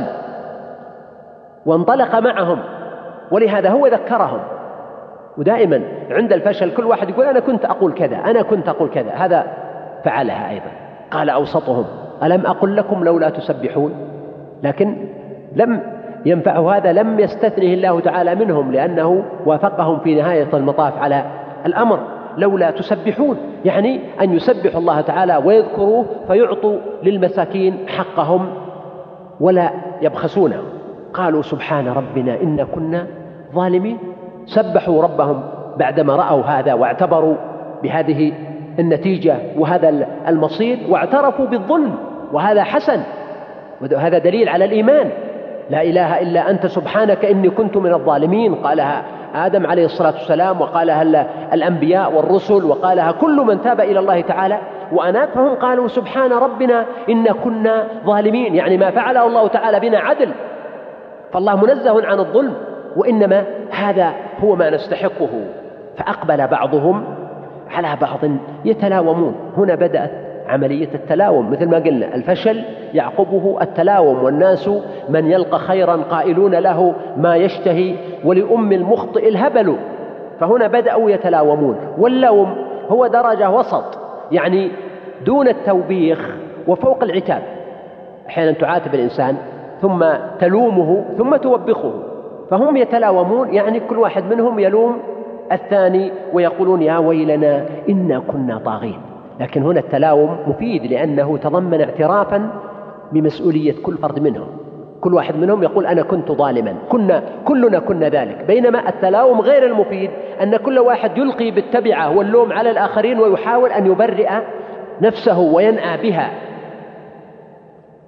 وانطلق معهم، ولهذا هو ذكرهم. ودائما عند الفشل كل واحد يقول أنا كنت أقول كذا، أنا كنت أقول كذا، هذا فعلها أيضا. قال أوسطهم ألم أقل لكم لولا تسبحون؟ لكن لم ينفعه هذا، لم يستثنه الله تعالى منهم، لأنه وافقهم في نهاية المطاف على الأمر. لولا تسبحون يعني أن يسبحوا الله تعالى ويذكروه، فيعطوا للمساكين حقهم ولا يبخسونه. قالوا سبحان ربنا إنا كنا ظالمين، سبحوا ربهم بعدما رأوا هذا واعتبروا بهذه النتيجة وهذا المصير، واعترفوا بالظلم، وهذا حسن، وهذا دليل على الإيمان. لا إله إلا أنت سبحانك إني كنت من الظالمين، قالها آدم عليه الصلاة والسلام، وقالها الأنبياء والرسل، وقالها كل من تاب إلى الله تعالى وأناب. فهم قالوا سبحان ربنا إنا كنا ظالمين، يعني ما فعله الله تعالى بنا عدل، فالله منزه عن الظلم، وإنما هذا هو ما نستحقه. فأقبل بعضهم على بعض يتلاومون. هنا بدأت عملية التلاوم، مثل ما قلنا الفشل يعقبه التلاوم، والناس من يلقى خيرا قائلون له ما يشتهي، ولأم المخطئ الهبل. فهنا بدأوا يتلاومون، واللوم هو درجة وسط، يعني دون التوبيخ وفوق العتاب. أحيانا تعاتب الإنسان ثم تلومه ثم توبخه، فهم يتلاومون، يعني كل واحد منهم يلوم الثاني ويقولون يا ويلنا إنا كنا طاغين. لكن هنا التلاوم مفيد، لأنه تضمن اعترافا بمسؤولية كل فرد منهم، كل واحد منهم يقول أنا كنت ظالما، كلنا كنا ذلك. بينما التلاوم غير المفيد، أن كل واحد يلقي بالتبعة واللوم على الآخرين ويحاول أن يبرئ نفسه وينأى بها.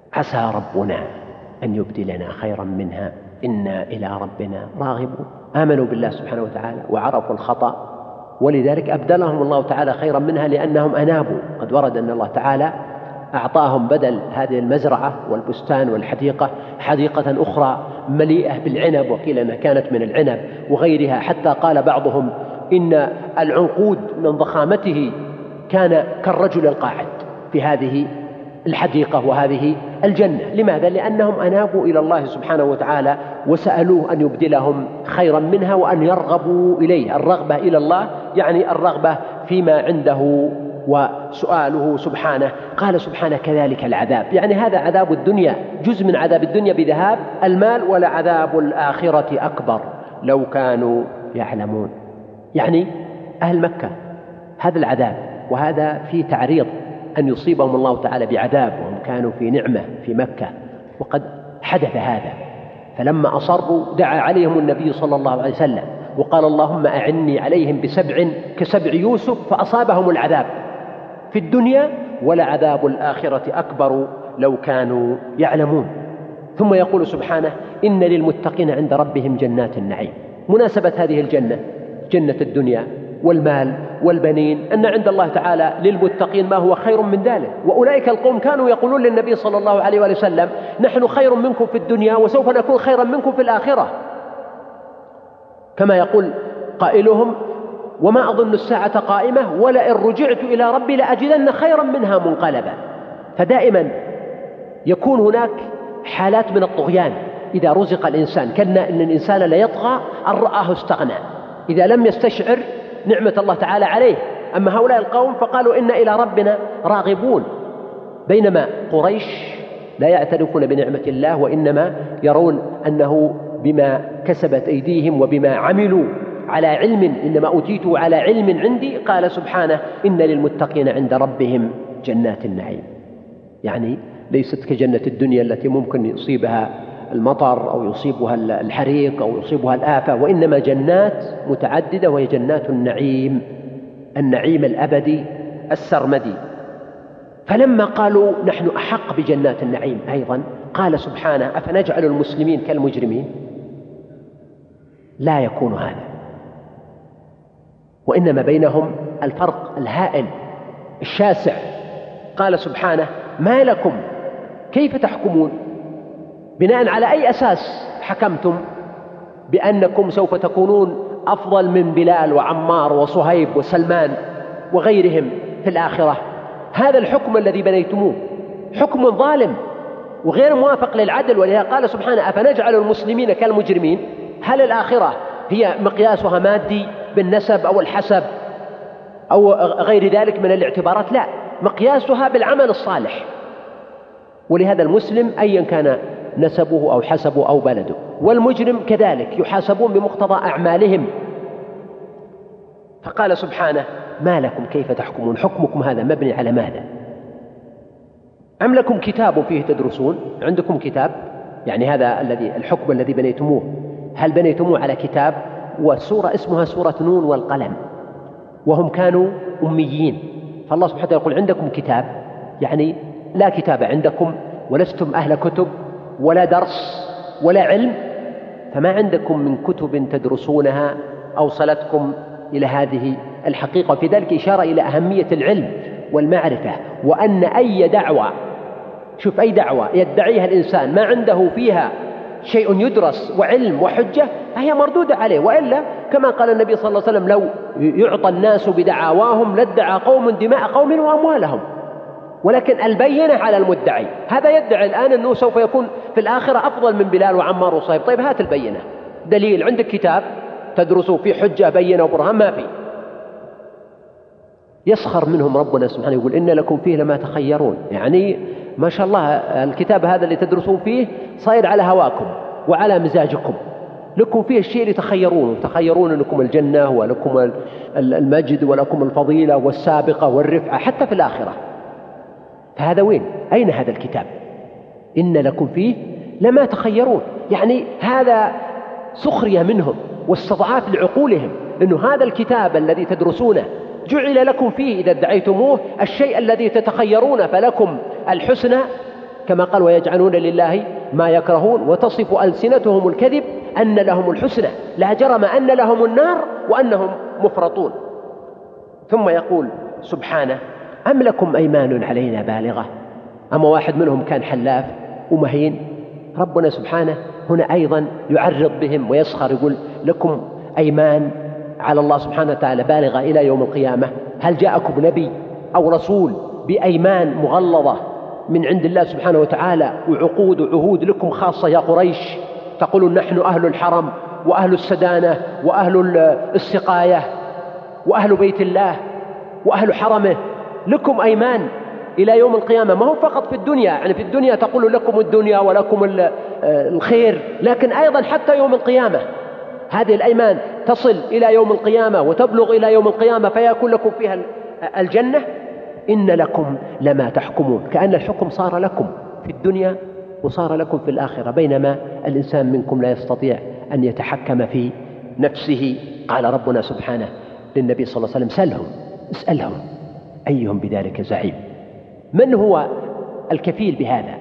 عسى ربنا أن يبدلنا خيرا منها إنا إلى ربنا راغبون. آمنوا بالله سبحانه وتعالى وعرفوا الخطأ، ولذلك أبدلهم الله تعالى خيرا منها لأنهم أنابوا. قد ورد أن الله تعالى أعطاهم بدل هذه المزرعة والبستان والحديقة حديقة أخرى مليئة بالعنب، وقيل أنها كانت من العنب وغيرها، حتى قال بعضهم إن العنقود من ضخامته كان كالرجل القاعد في هذه الحديقة وهذه الجنة. لماذا؟ لأنهم أنابوا إلى الله سبحانه وتعالى وسألوه أن يبدلهم خيرا منها وأن يرغبوا إليه. الرغبة إلى الله يعني الرغبة فيما عنده وسؤاله سبحانه. قال سبحانه كذلك العذاب، يعني هذا عذاب الدنيا، جزء من عذاب الدنيا بذهاب المال، ولعذاب الآخرة أكبر لو كانوا يعلمون. يعني أهل مكة هذا العذاب، وهذا فيه تعريض أن يصيبهم الله تعالى بعذاب وهم كانوا في نعمة في مكة، وقد حدث هذا. فلما أصروا دعا عليهم النبي صلى الله عليه وسلم وقال اللهم أعني عليهم بسبع كسبع يوسف، فأصابهم العذاب في الدنيا ولعذاب الآخرة أكبر لو كانوا يعلمون. ثم يقول سبحانه إن للمتقين عند ربهم جنات النعيم. مناسبة هذه الجنة جنة الدنيا والمال والبنين أن عند الله تعالى للمتقين ما هو خير من ذلك. وأولئك القوم كانوا يقولون للنبي صلى الله عليه وسلم نحن خير منكم في الدنيا وسوف نكون خيرا منكم في الآخرة، كما يقول قائلهم وما أظن الساعة قائمة ولئن رجعت إلى ربي لأجدن خيرا منها منقلبا. فدائما يكون هناك حالات من الطغيان إذا رزق الإنسان، كأن الإنسان لا يطغى أن رآه استغنى إذا لم يستشعر نعمة الله تعالى عليه. أما هؤلاء القوم فقالوا إن إلى ربنا راغبون، بينما قريش لا يعترفون بنعمة الله وإنما يرون أنه بما كسبت أيديهم وبما عملوا على علم، إنما أوتيته على علم عندي. قال سبحانه إن للمتقين عند ربهم جنات النعيم، يعني ليست كجنة الدنيا التي ممكن يصيبها المطر أو يصيبها الحريق أو يصيبها الآفة، وإنما جنات متعددة وهي جنات النعيم، النعيم الأبدي السرمدي. فلما قالوا نحن أحق بجنات النعيم أيضا قال سبحانه أفنجعل المسلمين كالمجرمين؟ لا يكون هذا، وإنما بينهم الفرق الهائل الشاسع. قال سبحانه ما لكم كيف تحكمون؟ بناء على أي أساس حكمتم بأنكم سوف تكونون أفضل من بلال وعمار وصهيب وسلمان وغيرهم في الآخرة؟ هذا الحكم الذي بنيتموه حكم ظالم وغير موافق للعدل. ولهذا قال سبحانه أفنجعل المسلمين كالمجرمين؟ هل الآخرة هي مقياسها مادي بالنسب أو الحسب أو غير ذلك من الاعتبارات؟ لا، مقياسها بالعمل الصالح. ولهذا المسلم أيا كان نسبه أو حسبه أو بلده، والمجرم كذلك يحاسبون بمقتضى أعمالهم. فقال سبحانه ما لكم كيف تحكمون؟ حكمكم هذا مبني على ماذا؟ أم لكم كتاب فيه تدرسون؟ عندكم كتاب؟ يعني هذا الحكم الذي بنيتموه هل بنيتموه على كتاب؟ والسورة اسمها سورة نون والقلم، وهم كانوا أميين. فالله سبحانه وتعالى يقول عندكم كتاب، يعني لا كتاب عندكم ولستم أهل كتب ولا درس ولا علم، فما عندكم من كتب تدرسونها أوصلتكم إلى هذه الحقيقة. في ذلك إشارة إلى أهمية العلم والمعرفة، وأن أي دعوة، شوف أي دعوة يدعيها الإنسان ما عنده فيها شيء يدرس وعلم وحجة فهي مردودة عليه. وإلا كما قال النبي صلى الله عليه وسلم لو يعطى الناس بدعاواهم لادعى قوم دماء قوم وأموالهم، ولكن البينة على المدعي. هذا يدعي الآن أنه سوف يكون في الآخرة أفضل من بلال وعمار وصهيب. طيب هات البينة، دليل، عندك كتاب تدرسوا في حجة بينة وبرهان؟ ما في. يسخر منهم ربنا سبحانه يقول إن لكم فيه لما تخيرون، يعني ما شاء الله الكتاب هذا اللي تدرسون فيه صاير على هواكم وعلى مزاجكم، لكم فيه الشيء اللي تخيرون لكم الجنة ولكم المجد ولكم الفضيلة والسابقة والرفعة حتى في الآخرة. فهذا وين؟ أين هذا الكتاب؟ إن لكم فيه لما تخيرون، يعني هذا سخرية منهم واستضعاف لعقولهم، إنه هذا الكتاب الذي تدرسونه جعل لكم فيه إذا ادعيتموه الشيء الذي تتخيرون، فلكم الحسنى كما قال ويجعلون لله ما يكرهون وتصف ألسنتهم الكذب أن لهم الحسنى لا جرم أن لهم النار وأنهم مفرطون. ثم يقول سبحانه أم لكم أيمان علينا بالغة، أما واحد منهم كان حلاف ومهين. ربنا سبحانه هنا أيضا يعرض بهم ويسخر، يقول لكم أيمان على الله سبحانه وتعالى بالغة إلى يوم القيامة. هل جاءكم نبي أو رسول بأيمان مغلظة من عند الله سبحانه وتعالى وعقود وعهود لكم خاصة يا قريش، تقولون نحن أهل الحرم وأهل السدانة وأهل السقاية وأهل بيت الله وأهل حرمه، لكم أيمان إلى يوم القيامة. ما هو فقط في الدنيا، يعني في الدنيا تقول لكم الدنيا ولكم الخير، لكن أيضا حتى يوم القيامة هذه الأيمان تصل إلى يوم القيامة وتبلغ إلى يوم القيامة فيكون لكم فيها الجنة. إن لكم لما تحكمون، كأن الحكم صار لكم في الدنيا وصار لكم في الآخرة، بينما الإنسان منكم لا يستطيع أن يتحكم في نفسه. قال ربنا سبحانه للنبي صلى الله عليه وسلم سلهم اسألهم أيهم بذلك زعيم. من هو الكفيل بهذا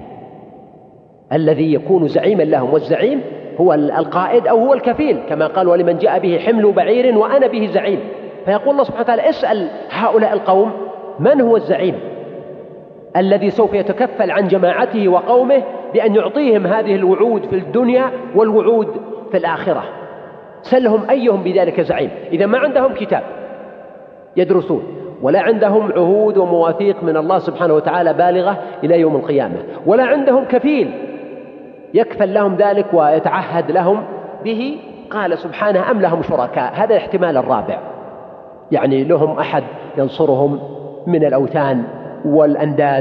الذي يكون زعيما لهم؟ والزعيم هو القائد أو هو الكفيل، كما قال ولمن جاء به حمل بعير وأنا به زعيم. فيقول الله سبحانه وتعالى اسأل هؤلاء القوم من هو الزعيم الذي سوف يتكفل عن جماعته وقومه بأن يعطيهم هذه الوعود في الدنيا والوعود في الآخرة. سلهم أيهم بذلك زعيم. إذا ما عندهم كتاب يدرسون ولا عندهم عهود ومواثيق من الله سبحانه وتعالى بالغة إلى يوم القيامة، ولا عندهم كفيل يكفل لهم ذلك ويتعهد لهم به، قال سبحانه أم لهم شركاء. هذا الاحتمال الرابع، يعني لهم أحد ينصرهم من الأوثان والأنداد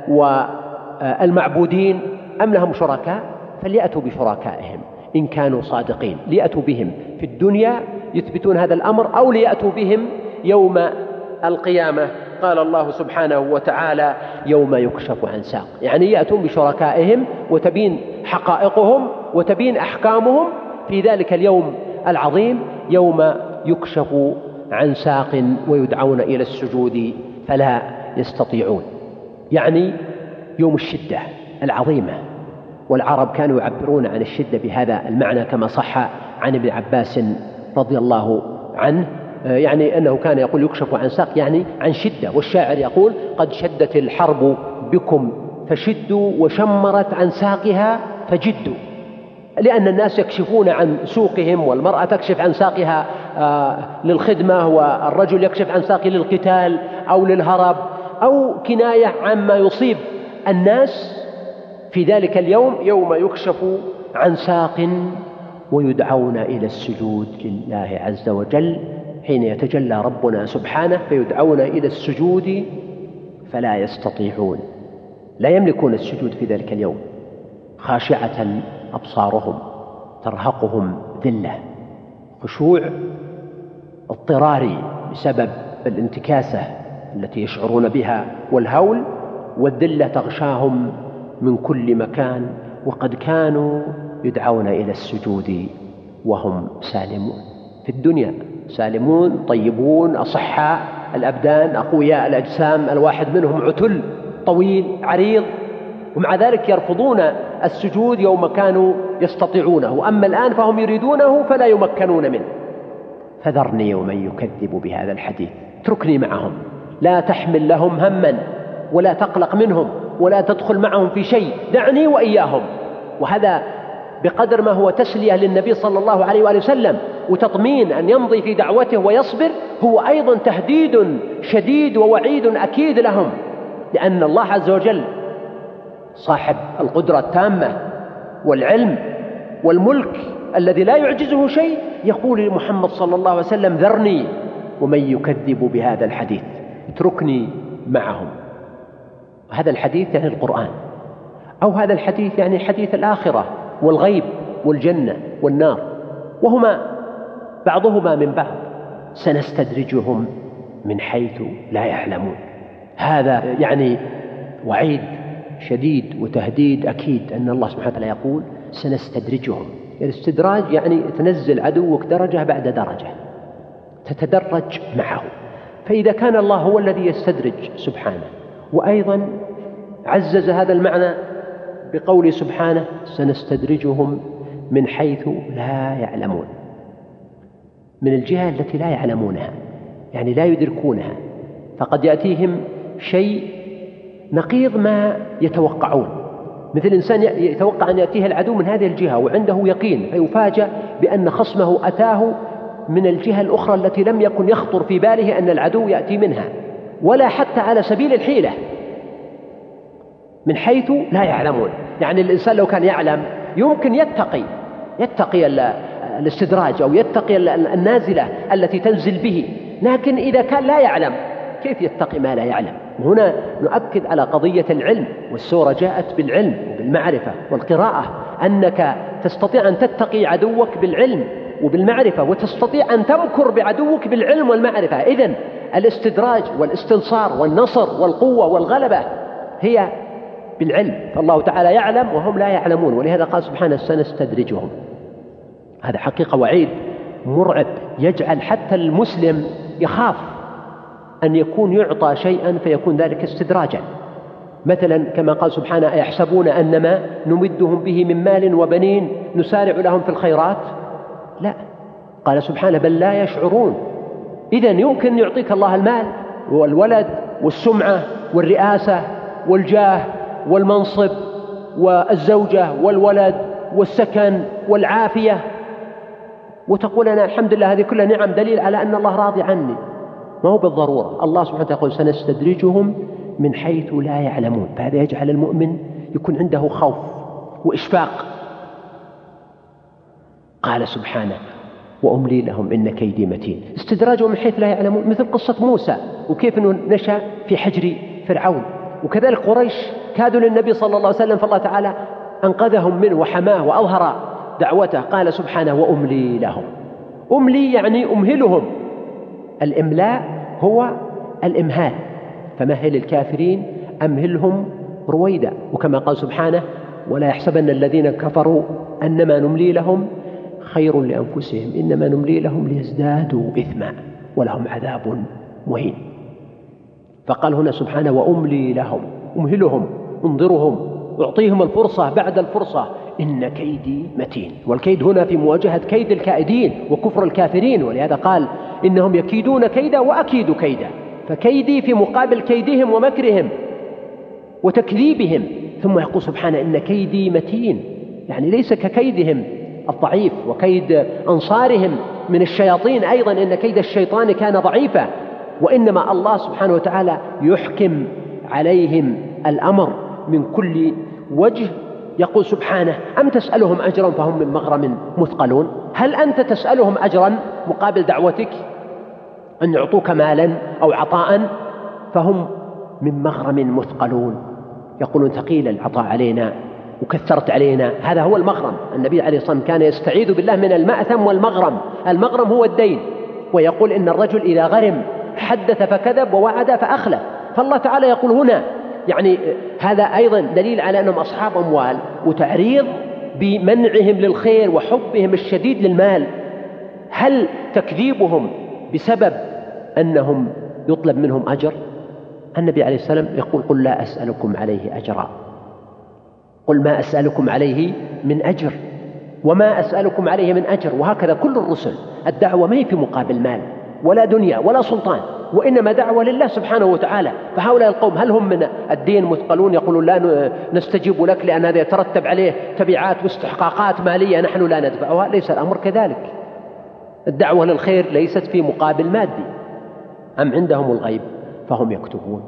والمعبودين. أم لهم شركاء فليأتوا بشركائهم إن كانوا صادقين، ليأتوا بهم في الدنيا يثبتون هذا الأمر أو ليأتوا بهم يوم القيامة. قال الله سبحانه وتعالى يوم يكشف عن ساق، يعني يأتون بشركائهم وتبين حقائقهم وتبين أحكامهم في ذلك اليوم العظيم، يوم يكشف عن ساق ويدعون إلى السجود فلا يستطيعون، يعني يوم الشدة العظيمة. والعرب كانوا يعبرون عن الشدة بهذا المعنى كما صح عن ابن عباس رضي الله عنه، يعني أنه كان يقول يكشف عن ساق يعني عن شدة. والشاعر يقول قد شدت الحرب بكم فشدوا وشمرت عن ساقها فجدوا، لأن الناس يكشفون عن سوقهم، والمرأة تكشف عن ساقها للخدمة، والرجل يكشف عن ساقه للقتال أو للهرب أو كناية عما يصيب الناس في ذلك اليوم، يوم يكشف عن ساق ويدعون إلى السجود لله عز وجل. حين يتجلى ربنا سبحانه فيدعون إلى السجود فلا يستطيعون، لا يملكون السجود في ذلك اليوم. خاشعة أبصارهم ترهقهم ذلة، خشوع اضطراري بسبب الانتكاسة التي يشعرون بها والهول، والذلة تغشاهم من كل مكان، وقد كانوا يدعون إلى السجود وهم سالمون. في الدنيا سالمون طيبون أصحاء الأبدان أقوياء الأجسام، الواحد منهم عتل طويل عريض، ومع ذلك يرفضون السجود يوم كانوا يستطيعونه. أما الآن فهم يريدونه فلا يمكنون منه. فذرني ومن يكذب بهذا الحديث، اتركني معهم، لا تحمل لهم هما ولا تقلق منهم ولا تدخل معهم في شيء، دعني وإياهم. وهذا بقدر ما هو تسلية للنبي صلى الله عليه وآله وسلم وتطمين أن يمضي في دعوته ويصبر، هو أيضا تهديد شديد ووعيد أكيد لهم، لأن الله عز وجل صاحب القدرة التامة والعلم والملك الذي لا يعجزه شيء، يقول لمحمد صلى الله عليه وسلم ذرني ومن يكذب بهذا الحديث، اتركني معهم. هذا الحديث يعني القرآن، أو هذا الحديث يعني حديث الآخرة والغيب والجنة والنار، وهما بعضهما من بعض. سنستدرجهم من حيث لا يعلمون، هذا يعني وعيد شديد وتهديد أكيد. أن الله سبحانه وتعالى يقول سنستدرجهم، الاستدراج يعني تنزل عدوك درجة بعد درجة، تتدرج معه. فإذا كان الله هو الذي يستدرج سبحانه، وأيضا عزز هذا المعنى بقوله سبحانه سنستدرجهم من حيث لا يعلمون، من الجهة التي لا يعلمونها، يعني لا يدركونها، فقد يأتيهم شيء نقيض ما يتوقعون، مثل إنسان يتوقع أن يأتيه العدو من هذه الجهة وعنده يقين، فيفاجأ بأن خصمه أتاه من الجهة الأخرى التي لم يكن يخطر في باله أن العدو يأتي منها، ولا حتى على سبيل الحيلة، من حيث لا يعلمون. يعني الإنسان لو كان يعلم يمكن يتقي الاستدراج أو يتقي النازلة التي تنزل به، لكن إذا كان لا يعلم كيف يتقي ما لا يعلم؟ هنا نؤكد على قضية العلم، والسورة جاءت بالعلم وبالمعرفة والقراءة، أنك تستطيع أن تتقي عدوك بالعلم وبالمعرفة، وتستطيع أن تمكر بعدوك بالعلم والمعرفة. إذن الاستدراج والاستنصار والنصر والقوة والغلبة هي بالعلم، فالله تعالى يعلم وهم لا يعلمون، ولهذا قال سبحانه سنستدرجهم. هذا حقيقة وعيد مرعب يجعل حتى المسلم يخاف أن يكون يعطى شيئا فيكون ذلك استدراجا، مثلا كما قال سبحانه أيحسبون أنما نمدهم به من مال وبنين نسارع لهم في الخيرات، لا، قال سبحانه بل لا يشعرون. إذن يمكن يعطيك الله المال والولد والسمعة والرئاسة والجاه والمنصب والزوجة والولد والسكن والعافية، وتقول أنا الحمد لله هذه كلها نعم دليل على أن الله راضي عني. ما هو بالضرورة، الله سبحانه وتعالى يقول سنستدرجهم من حيث لا يعلمون، فهذا يجعل المؤمن يكون عنده خوف وإشفاق. قال سبحانه وأملي لهم إن كيدي متين، استدراجهم من حيث لا يعلمون، مثل قصة موسى وكيف أنه نشأ في حجر فرعون، وكذلك قريش كادوا للنبي صلى الله عليه وسلم، فالله تعالى أنقذهم منه وحماه وأظهر دعوته. قال سبحانه وأملي لهم، أملي يعني أمهلهم، الإملاء هو الإمهال، فمهل الكافرين أمهلهم رويدا، وكما قال سبحانه ولا يحسبن الذين كفروا أنما نملي لهم خير لأنفسهم إنما نملي لهم ليزدادوا إثما ولهم عذاب مهين. فقال هنا سبحانه وأملي لهم، أمهلهم، انظرهم، أعطيهم الفرصة بعد الفرصة، إن كيدي متين. والكيد هنا في مواجهة كيد الكائدين وكفر الكافرين، ولهذا قال إنهم يكيدون كيدا وأكيد كيدا، فكيدي في مقابل كيدهم ومكرهم وتكذيبهم. ثم يقول سبحانه إن كيدي متين، يعني ليس ككيدهم الضعيف وكيد أنصارهم من الشياطين، أيضا إن كيد الشيطان كان ضعيفا، وإنما الله سبحانه وتعالى يحكم عليهم الأمر من كل وجه. يقول سبحانه أم تسألهم أجرا فهم من مغرم مثقلون، هل أنت تسألهم أجرا مقابل دعوتك أن يعطوك مالا أو عطاء؟ فهم من مغرم مثقلون، يقولون ثقيل العطاء علينا وكثرت علينا، هذا هو المغرم. النبي عليه الصلاة والسلام كان يستعيذ بالله من المأثم والمغرم، المغرم هو الدين، ويقول إن الرجل إذا غرم حدث فكذب ووعد فأخلف، فالله تعالى يقول هنا يعني هذا أيضا دليل على أنهم أصحاب أموال، وتعريض بمنعهم للخير وحبهم الشديد للمال. هل تكذيبهم بسبب أنهم يطلب منهم أجر؟ النبي عليه السلام يقول قل لا أسألكم عليه أجرا، قل ما أسألكم عليه من أجر وما أسألكم عليه من أجر. وهكذا كل الرسل، الدعوة ما هي في مقابل مال ولا دنيا ولا سلطان، وإنما دعوة لله سبحانه وتعالى. فهؤلاء القوم هل هم من الدين مثقلون؟ يقولون لا نستجيب لك لأن هذا يترتب عليه تبعات واستحقاقات مالية نحن لا ندفعها. ليس الأمر كذلك، الدعوة للخير ليست في مقابل مادي. أم عندهم الغيب فهم يكتبون،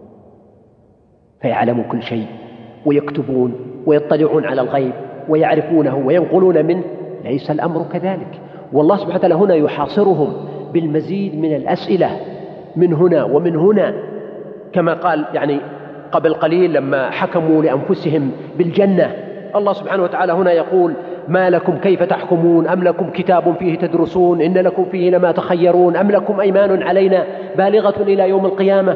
فيعلموا كل شيء ويكتبون ويطلعون على الغيب ويعرفونه وينقلون منه؟ ليس الأمر كذلك. والله سبحانه وتعالى هنا يحاصرهم بالمزيد من الأسئلة من هنا ومن هنا، كما قال يعني قبل قليل لما حكموا لأنفسهم بالجنة، الله سبحانه وتعالى هنا يقول ما لكم كيف تحكمون أم لكم كتاب فيه تدرسون إن لكم فيه لما تخيرون أم لكم أيمان علينا بالغة إلى يوم القيامة.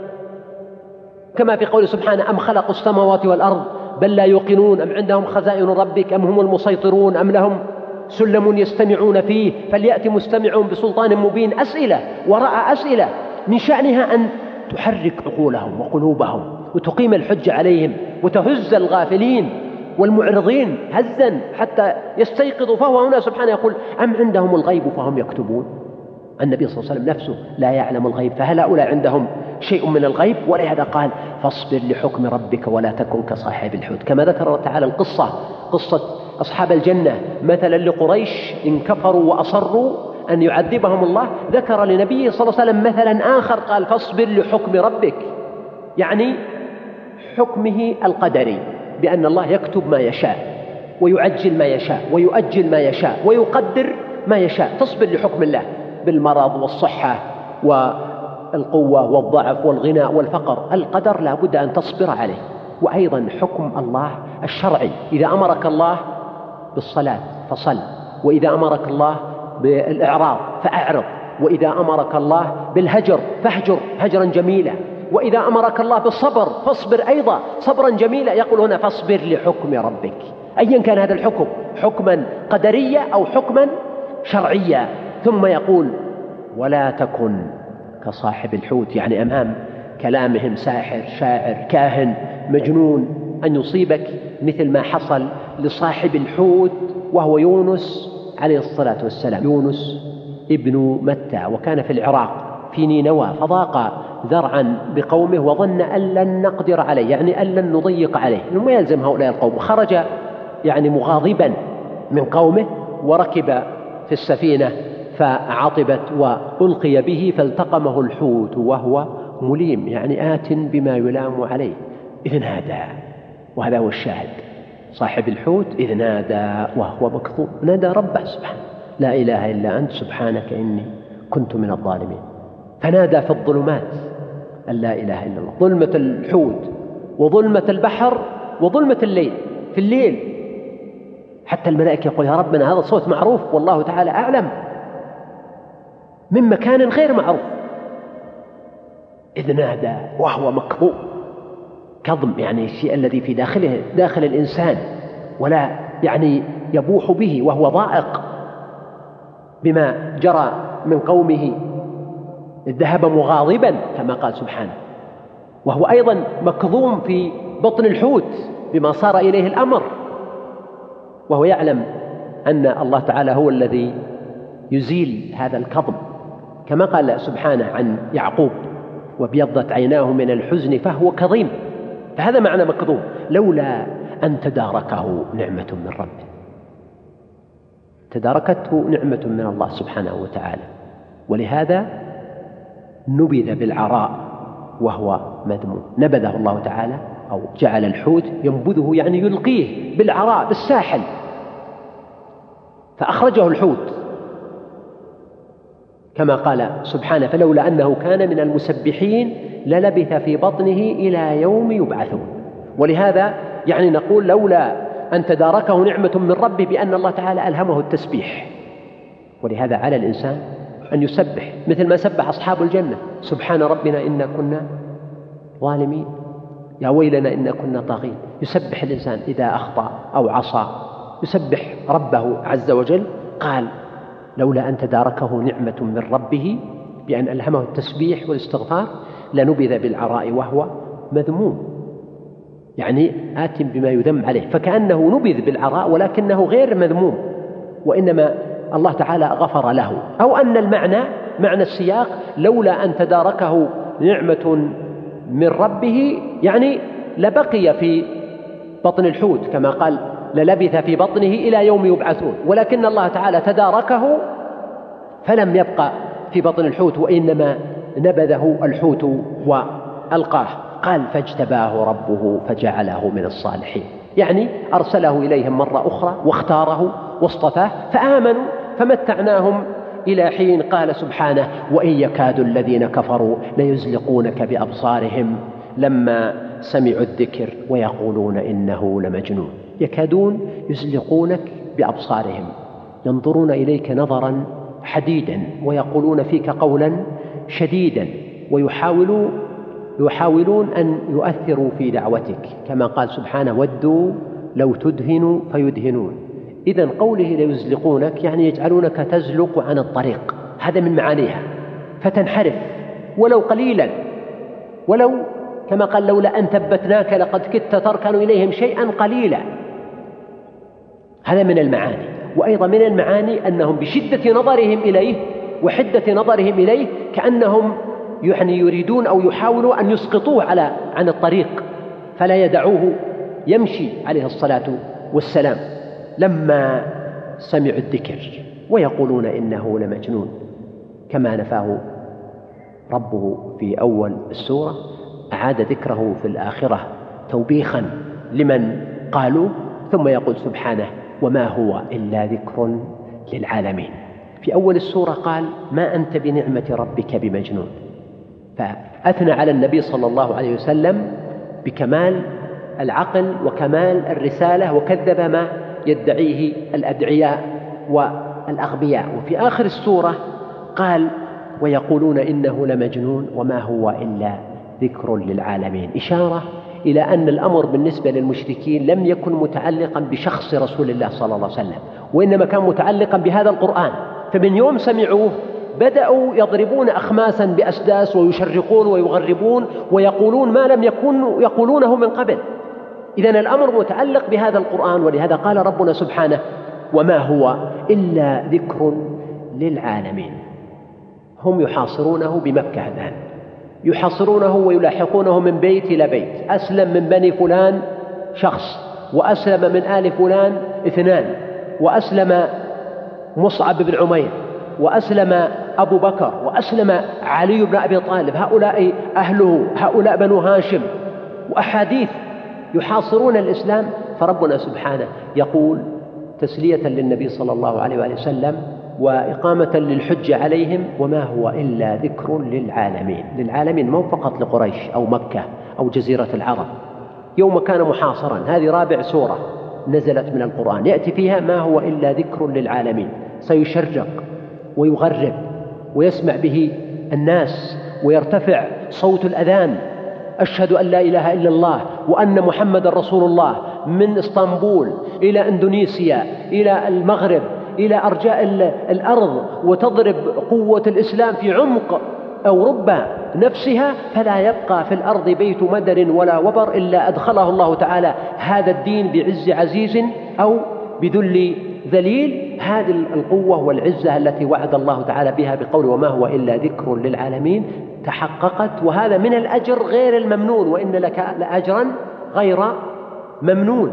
كما في قول سبحانه أم خلقوا السماوات والأرض بل لا يوقنون أم عندهم خزائن ربك أم هم المسيطرون أم لهم سلم يستمعون فيه فليأتي مستمعون بسلطان مبين. أسئلة وراء أسئلة من شأنها أن تحرك عقولهم وقلوبهم وتقيم الحج عليهم وتهز الغافلين والمعرضين هزا حتى يستيقظوا. فهو هنا سبحانه يقول أم عندهم الغيب فهم يكتبون. النبي صلى الله عليه وسلم نفسه لا يعلم الغيب، فهل هؤلاء عندهم شيء من الغيب؟ ولهذا قال فاصبر لحكم ربك ولا تكن كصاحب الحوت. كما ذكر الله تعالى قصة أصحاب الجنة مثلا لقريش إن كفروا وأصروا أن يعذبهم الله، ذكر لنبيه صلى الله عليه وسلم مثلا آخر قال فاصبر لحكم ربك، يعني حكمه القدري، بأن الله يكتب ما يشاء ويعجل ما يشاء ويؤجل ما يشاء ويقدر ما يشاء. تصبر لحكم الله بالمرض والصحة والقوة والضعف والغنى والفقر، القدر لا بد أن تصبر عليه. وأيضا حكم الله الشرعي، إذا أمرك الله بالصلاة فصل، وإذا أمرك الله بالإعراض فأعرض، وإذا أمرك الله بالهجر فاهجر هجرا جميلا، وإذا أمرك الله بالصبر فاصبر أيضا صبرا جميلا. يقول هنا فاصبر لحكم ربك، أيا كان هذا الحكم، حكما قدريا أو حكما شرعيا. ثم يقول ولا تكن كصاحب الحوت، يعني أمام كلامهم ساحر شاعر كاهن مجنون أن يصيبك مثل ما حصل لصاحب الحوت وهو يونس عليه الصلاة والسلام، يونس ابن متى، وكان في العراق في نينوى، فضاق ذرعا بقومه وظن أن لن نقدر عليه، يعني أن لن نضيق عليه، ما يلزم هؤلاء القوم. خرج يعني مغاضبا من قومه وركب في السفينة فعطبت وألقي به فالتقمه الحوت وهو مليم، يعني آت بما يلام عليه. إذ نادى، وهذا هو الشاهد، صاحب الحوت إذ نادى وهو مكظوم، نادى ربه سبحانه لا إله إلا أنت سبحانك إني كنت من الظالمين. فنادى في الظلمات أن لا إله إلا الله، ظلمة الحوت وظلمة البحر وظلمة الليل. في الليل حتى الملائكة يقول يا ربنا هذا الصوت معروف والله تعالى أعلم من مكان غير معروف. إذ نادى وهو مكظوم، كظم يعني الشيء الذي في داخل الإنسان ولا يعني يبوح به، وهو ضائق بما جرى من قومه، ذهب مغاضبا كما قال سبحانه، وهو أيضا مكظوم في بطن الحوت بما صار إليه الأمر، وهو يعلم أن الله تعالى هو الذي يزيل هذا الكظم، كما قال سبحانه عن يعقوب وابيضت عيناه من الحزن فهو كظيم. فهذا معنى مكظوم، لولا أن تداركه نعمة من ربه، تداركته نعمة من الله سبحانه وتعالى، ولهذا نبذ بالعراء وهو مذموم. نبذه الله تعالى أو جعل الحوت ينبذه، يعني يلقيه بالعراء بالساحل، فأخرجه الحوت كما قال سبحانه فلولا أنه كان من المسبحين للبث في بطنه إلى يوم يبعثون. ولهذا يعني نقول لولا أن تداركه نعمة من ربه بأن الله تعالى ألهمه التسبيح. ولهذا على الإنسان أن يسبح مثل ما سبح أصحاب الجنة، سبحان ربنا إنا كنا ظالمين، يا ويلنا إنا كنا طاغين. يسبح الإنسان إذا أخطأ أو عصى، يسبح ربه عز وجل. قال لولا أن تداركه نعمة من ربه بأن ألهمه التسبيح والاستغفار لنبذ بالعراء وهو مذموم، يعني آت بما يذم عليه، فكأنه نبذ بالعراء ولكنه غير مذموم، وإنما الله تعالى غفر له. أو أن المعنى معنى السياق لولا أن تداركه نعمة من ربه يعني لبقي في بطن الحوت كما قال للبث في بطنه إلى يوم يبعثون، ولكن الله تعالى تداركه فلم يبقى في بطن الحوت، وإنما نبذه الحوت وألقاه. قال فاجتباه ربه فجعله من الصالحين، يعني أرسله إليهم مرة أخرى واختاره واصطفاه فآمنوا فمتعناهم إلى حين. قال سبحانه وإن يكاد الذين كفروا ليزلقونك بأبصارهم لما سمعوا الذكر ويقولون إنه لمجنون. يكادون يزلقونك بأبصارهم، ينظرون إليك نظرا حديدا ويقولون فيك قولا شديدا، ويحاولون أن يؤثروا في دعوتك كما قال سبحانه ودوا لو تدهنوا فيدهنون. إذن قوله ليزلقونك يعني يجعلونك تزلق عن الطريق، هذا من معانيها، فتنحرف ولو قليلا ولو كما قال لولا أن ثبتناك لقد كدت تركن إليهم شيئا قليلا. هذا من المعاني. وأيضا من المعاني أنهم بشدة نظرهم إليه وحدة نظرهم إليه كأنهم يريدون أو يحاولوا أن يسقطوه عن الطريق فلا يدعوه يمشي عليه الصلاة والسلام لما سمعوا الذكر، ويقولون إنه لمجنون كما نفاه ربه في أول السورة. أعاد ذكره في الآخرة توبيخا لمن قالوا، ثم يقول سبحانه وما هو إلا ذكر للعالمين. في أول السورة قال ما أنت بنعمة ربك بمجنون، فأثنى على النبي صلى الله عليه وسلم بكمال العقل وكمال الرسالة، وكذب ما يدعيه الأدعياء والأغبياء. وفي آخر السورة قال ويقولون إنه لمجنون وما هو إلا ذكر للعالمين، إشارة إلى أن الأمر بالنسبة للمشركين لم يكن متعلقا بشخص رسول الله صلى الله عليه وسلم، وإنما كان متعلقا بهذا القرآن. فمن يوم سمعوه بدأوا يضربون أخماسا بأسداس ويشرقون ويغربون ويقولون ما لم يكونوا يقولونه من قبل. إذن الأمر متعلق بهذا القرآن، ولهذا قال ربنا سبحانه وما هو إلا ذكر للعالمين. هم يحاصرونه بمكة الآن، يحاصرونه ويلاحقونه من بيت إلى بيت. أسلم من بني فلان شخص، وأسلم من آل فلان 2، وأسلم مصعب بن عمير، وأسلم أبو بكر، وأسلم علي بن أبي طالب، هؤلاء أهله، هؤلاء بنو هاشم، وأحاديث يحاصرون الإسلام. فربنا سبحانه يقول تسلية للنبي صلى الله عليه وآله وسلم وإقامة للحجة عليهم وما هو إلا ذكر للعالمين. للعالمين مو فقط لقريش أو مكة أو جزيرة العرب يوم كان محاصرا. هذه رابع سورة نزلت من القرآن يأتي فيها ما هو إلا ذكر للعالمين. سيشرق ويغرب ويسمع به الناس ويرتفع صوت الأذان أشهد أن لا إله إلا الله وأن محمد رسول الله، من إسطنبول إلى إندونيسيا إلى المغرب إلى أرجاء الأرض، وتضرب قوة الإسلام في عمق أوروبا نفسها، فلا يبقى في الأرض بيت مدر ولا وبر إلا أدخله الله تعالى هذا الدين بعز عزيز أو بذل ذليل. هذه القوة والعزة التي وعد الله تعالى بها بقوله وما هو إلا ذكر للعالمين تحققت، وهذا من الأجر غير الممنون، وإن لك لأجرا غير ممنون.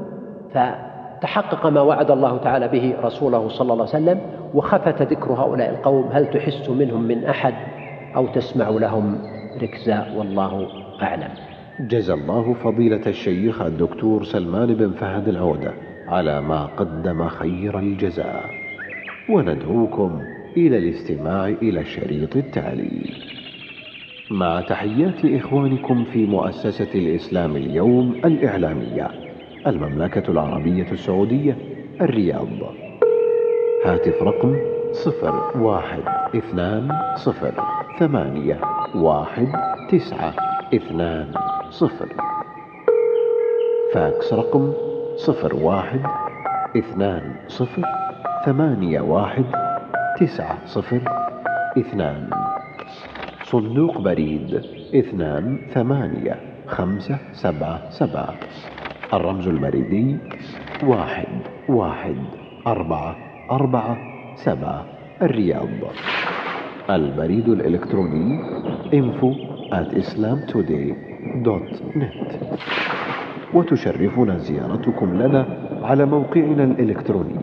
فتحقق ما وعد الله تعالى به رسوله صلى الله عليه وسلم، وخفت ذكر هؤلاء القوم هل تحس منهم من أحد أو تسمع لهم ركزا، والله أعلم. جزى الله فضيلة الشيخ الدكتور سلمان بن فهد العودة على ما قدم خير الجزاء، وندعوكم إلى الاستماع إلى الشريط التالي. مع تحيات إخوانكم في مؤسسة الإسلام اليوم الإعلامية، المملكة العربية السعودية، الرياض. هاتف رقم 0120811920. فاكس رقم 0120811902. صندوق بريد 28577. الرمز البريدي 11447 الرياض. البريد الإلكتروني info@islamtoday.net. وتشرفنا زيارتكم لنا على موقعنا الإلكتروني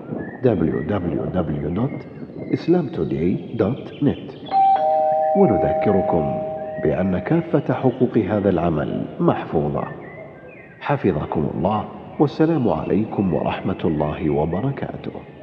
www.islamtoday.net. ونذكركم بأن كافة حقوق هذا العمل محفوظة. حفظكم الله، والسلام عليكم ورحمة الله وبركاته.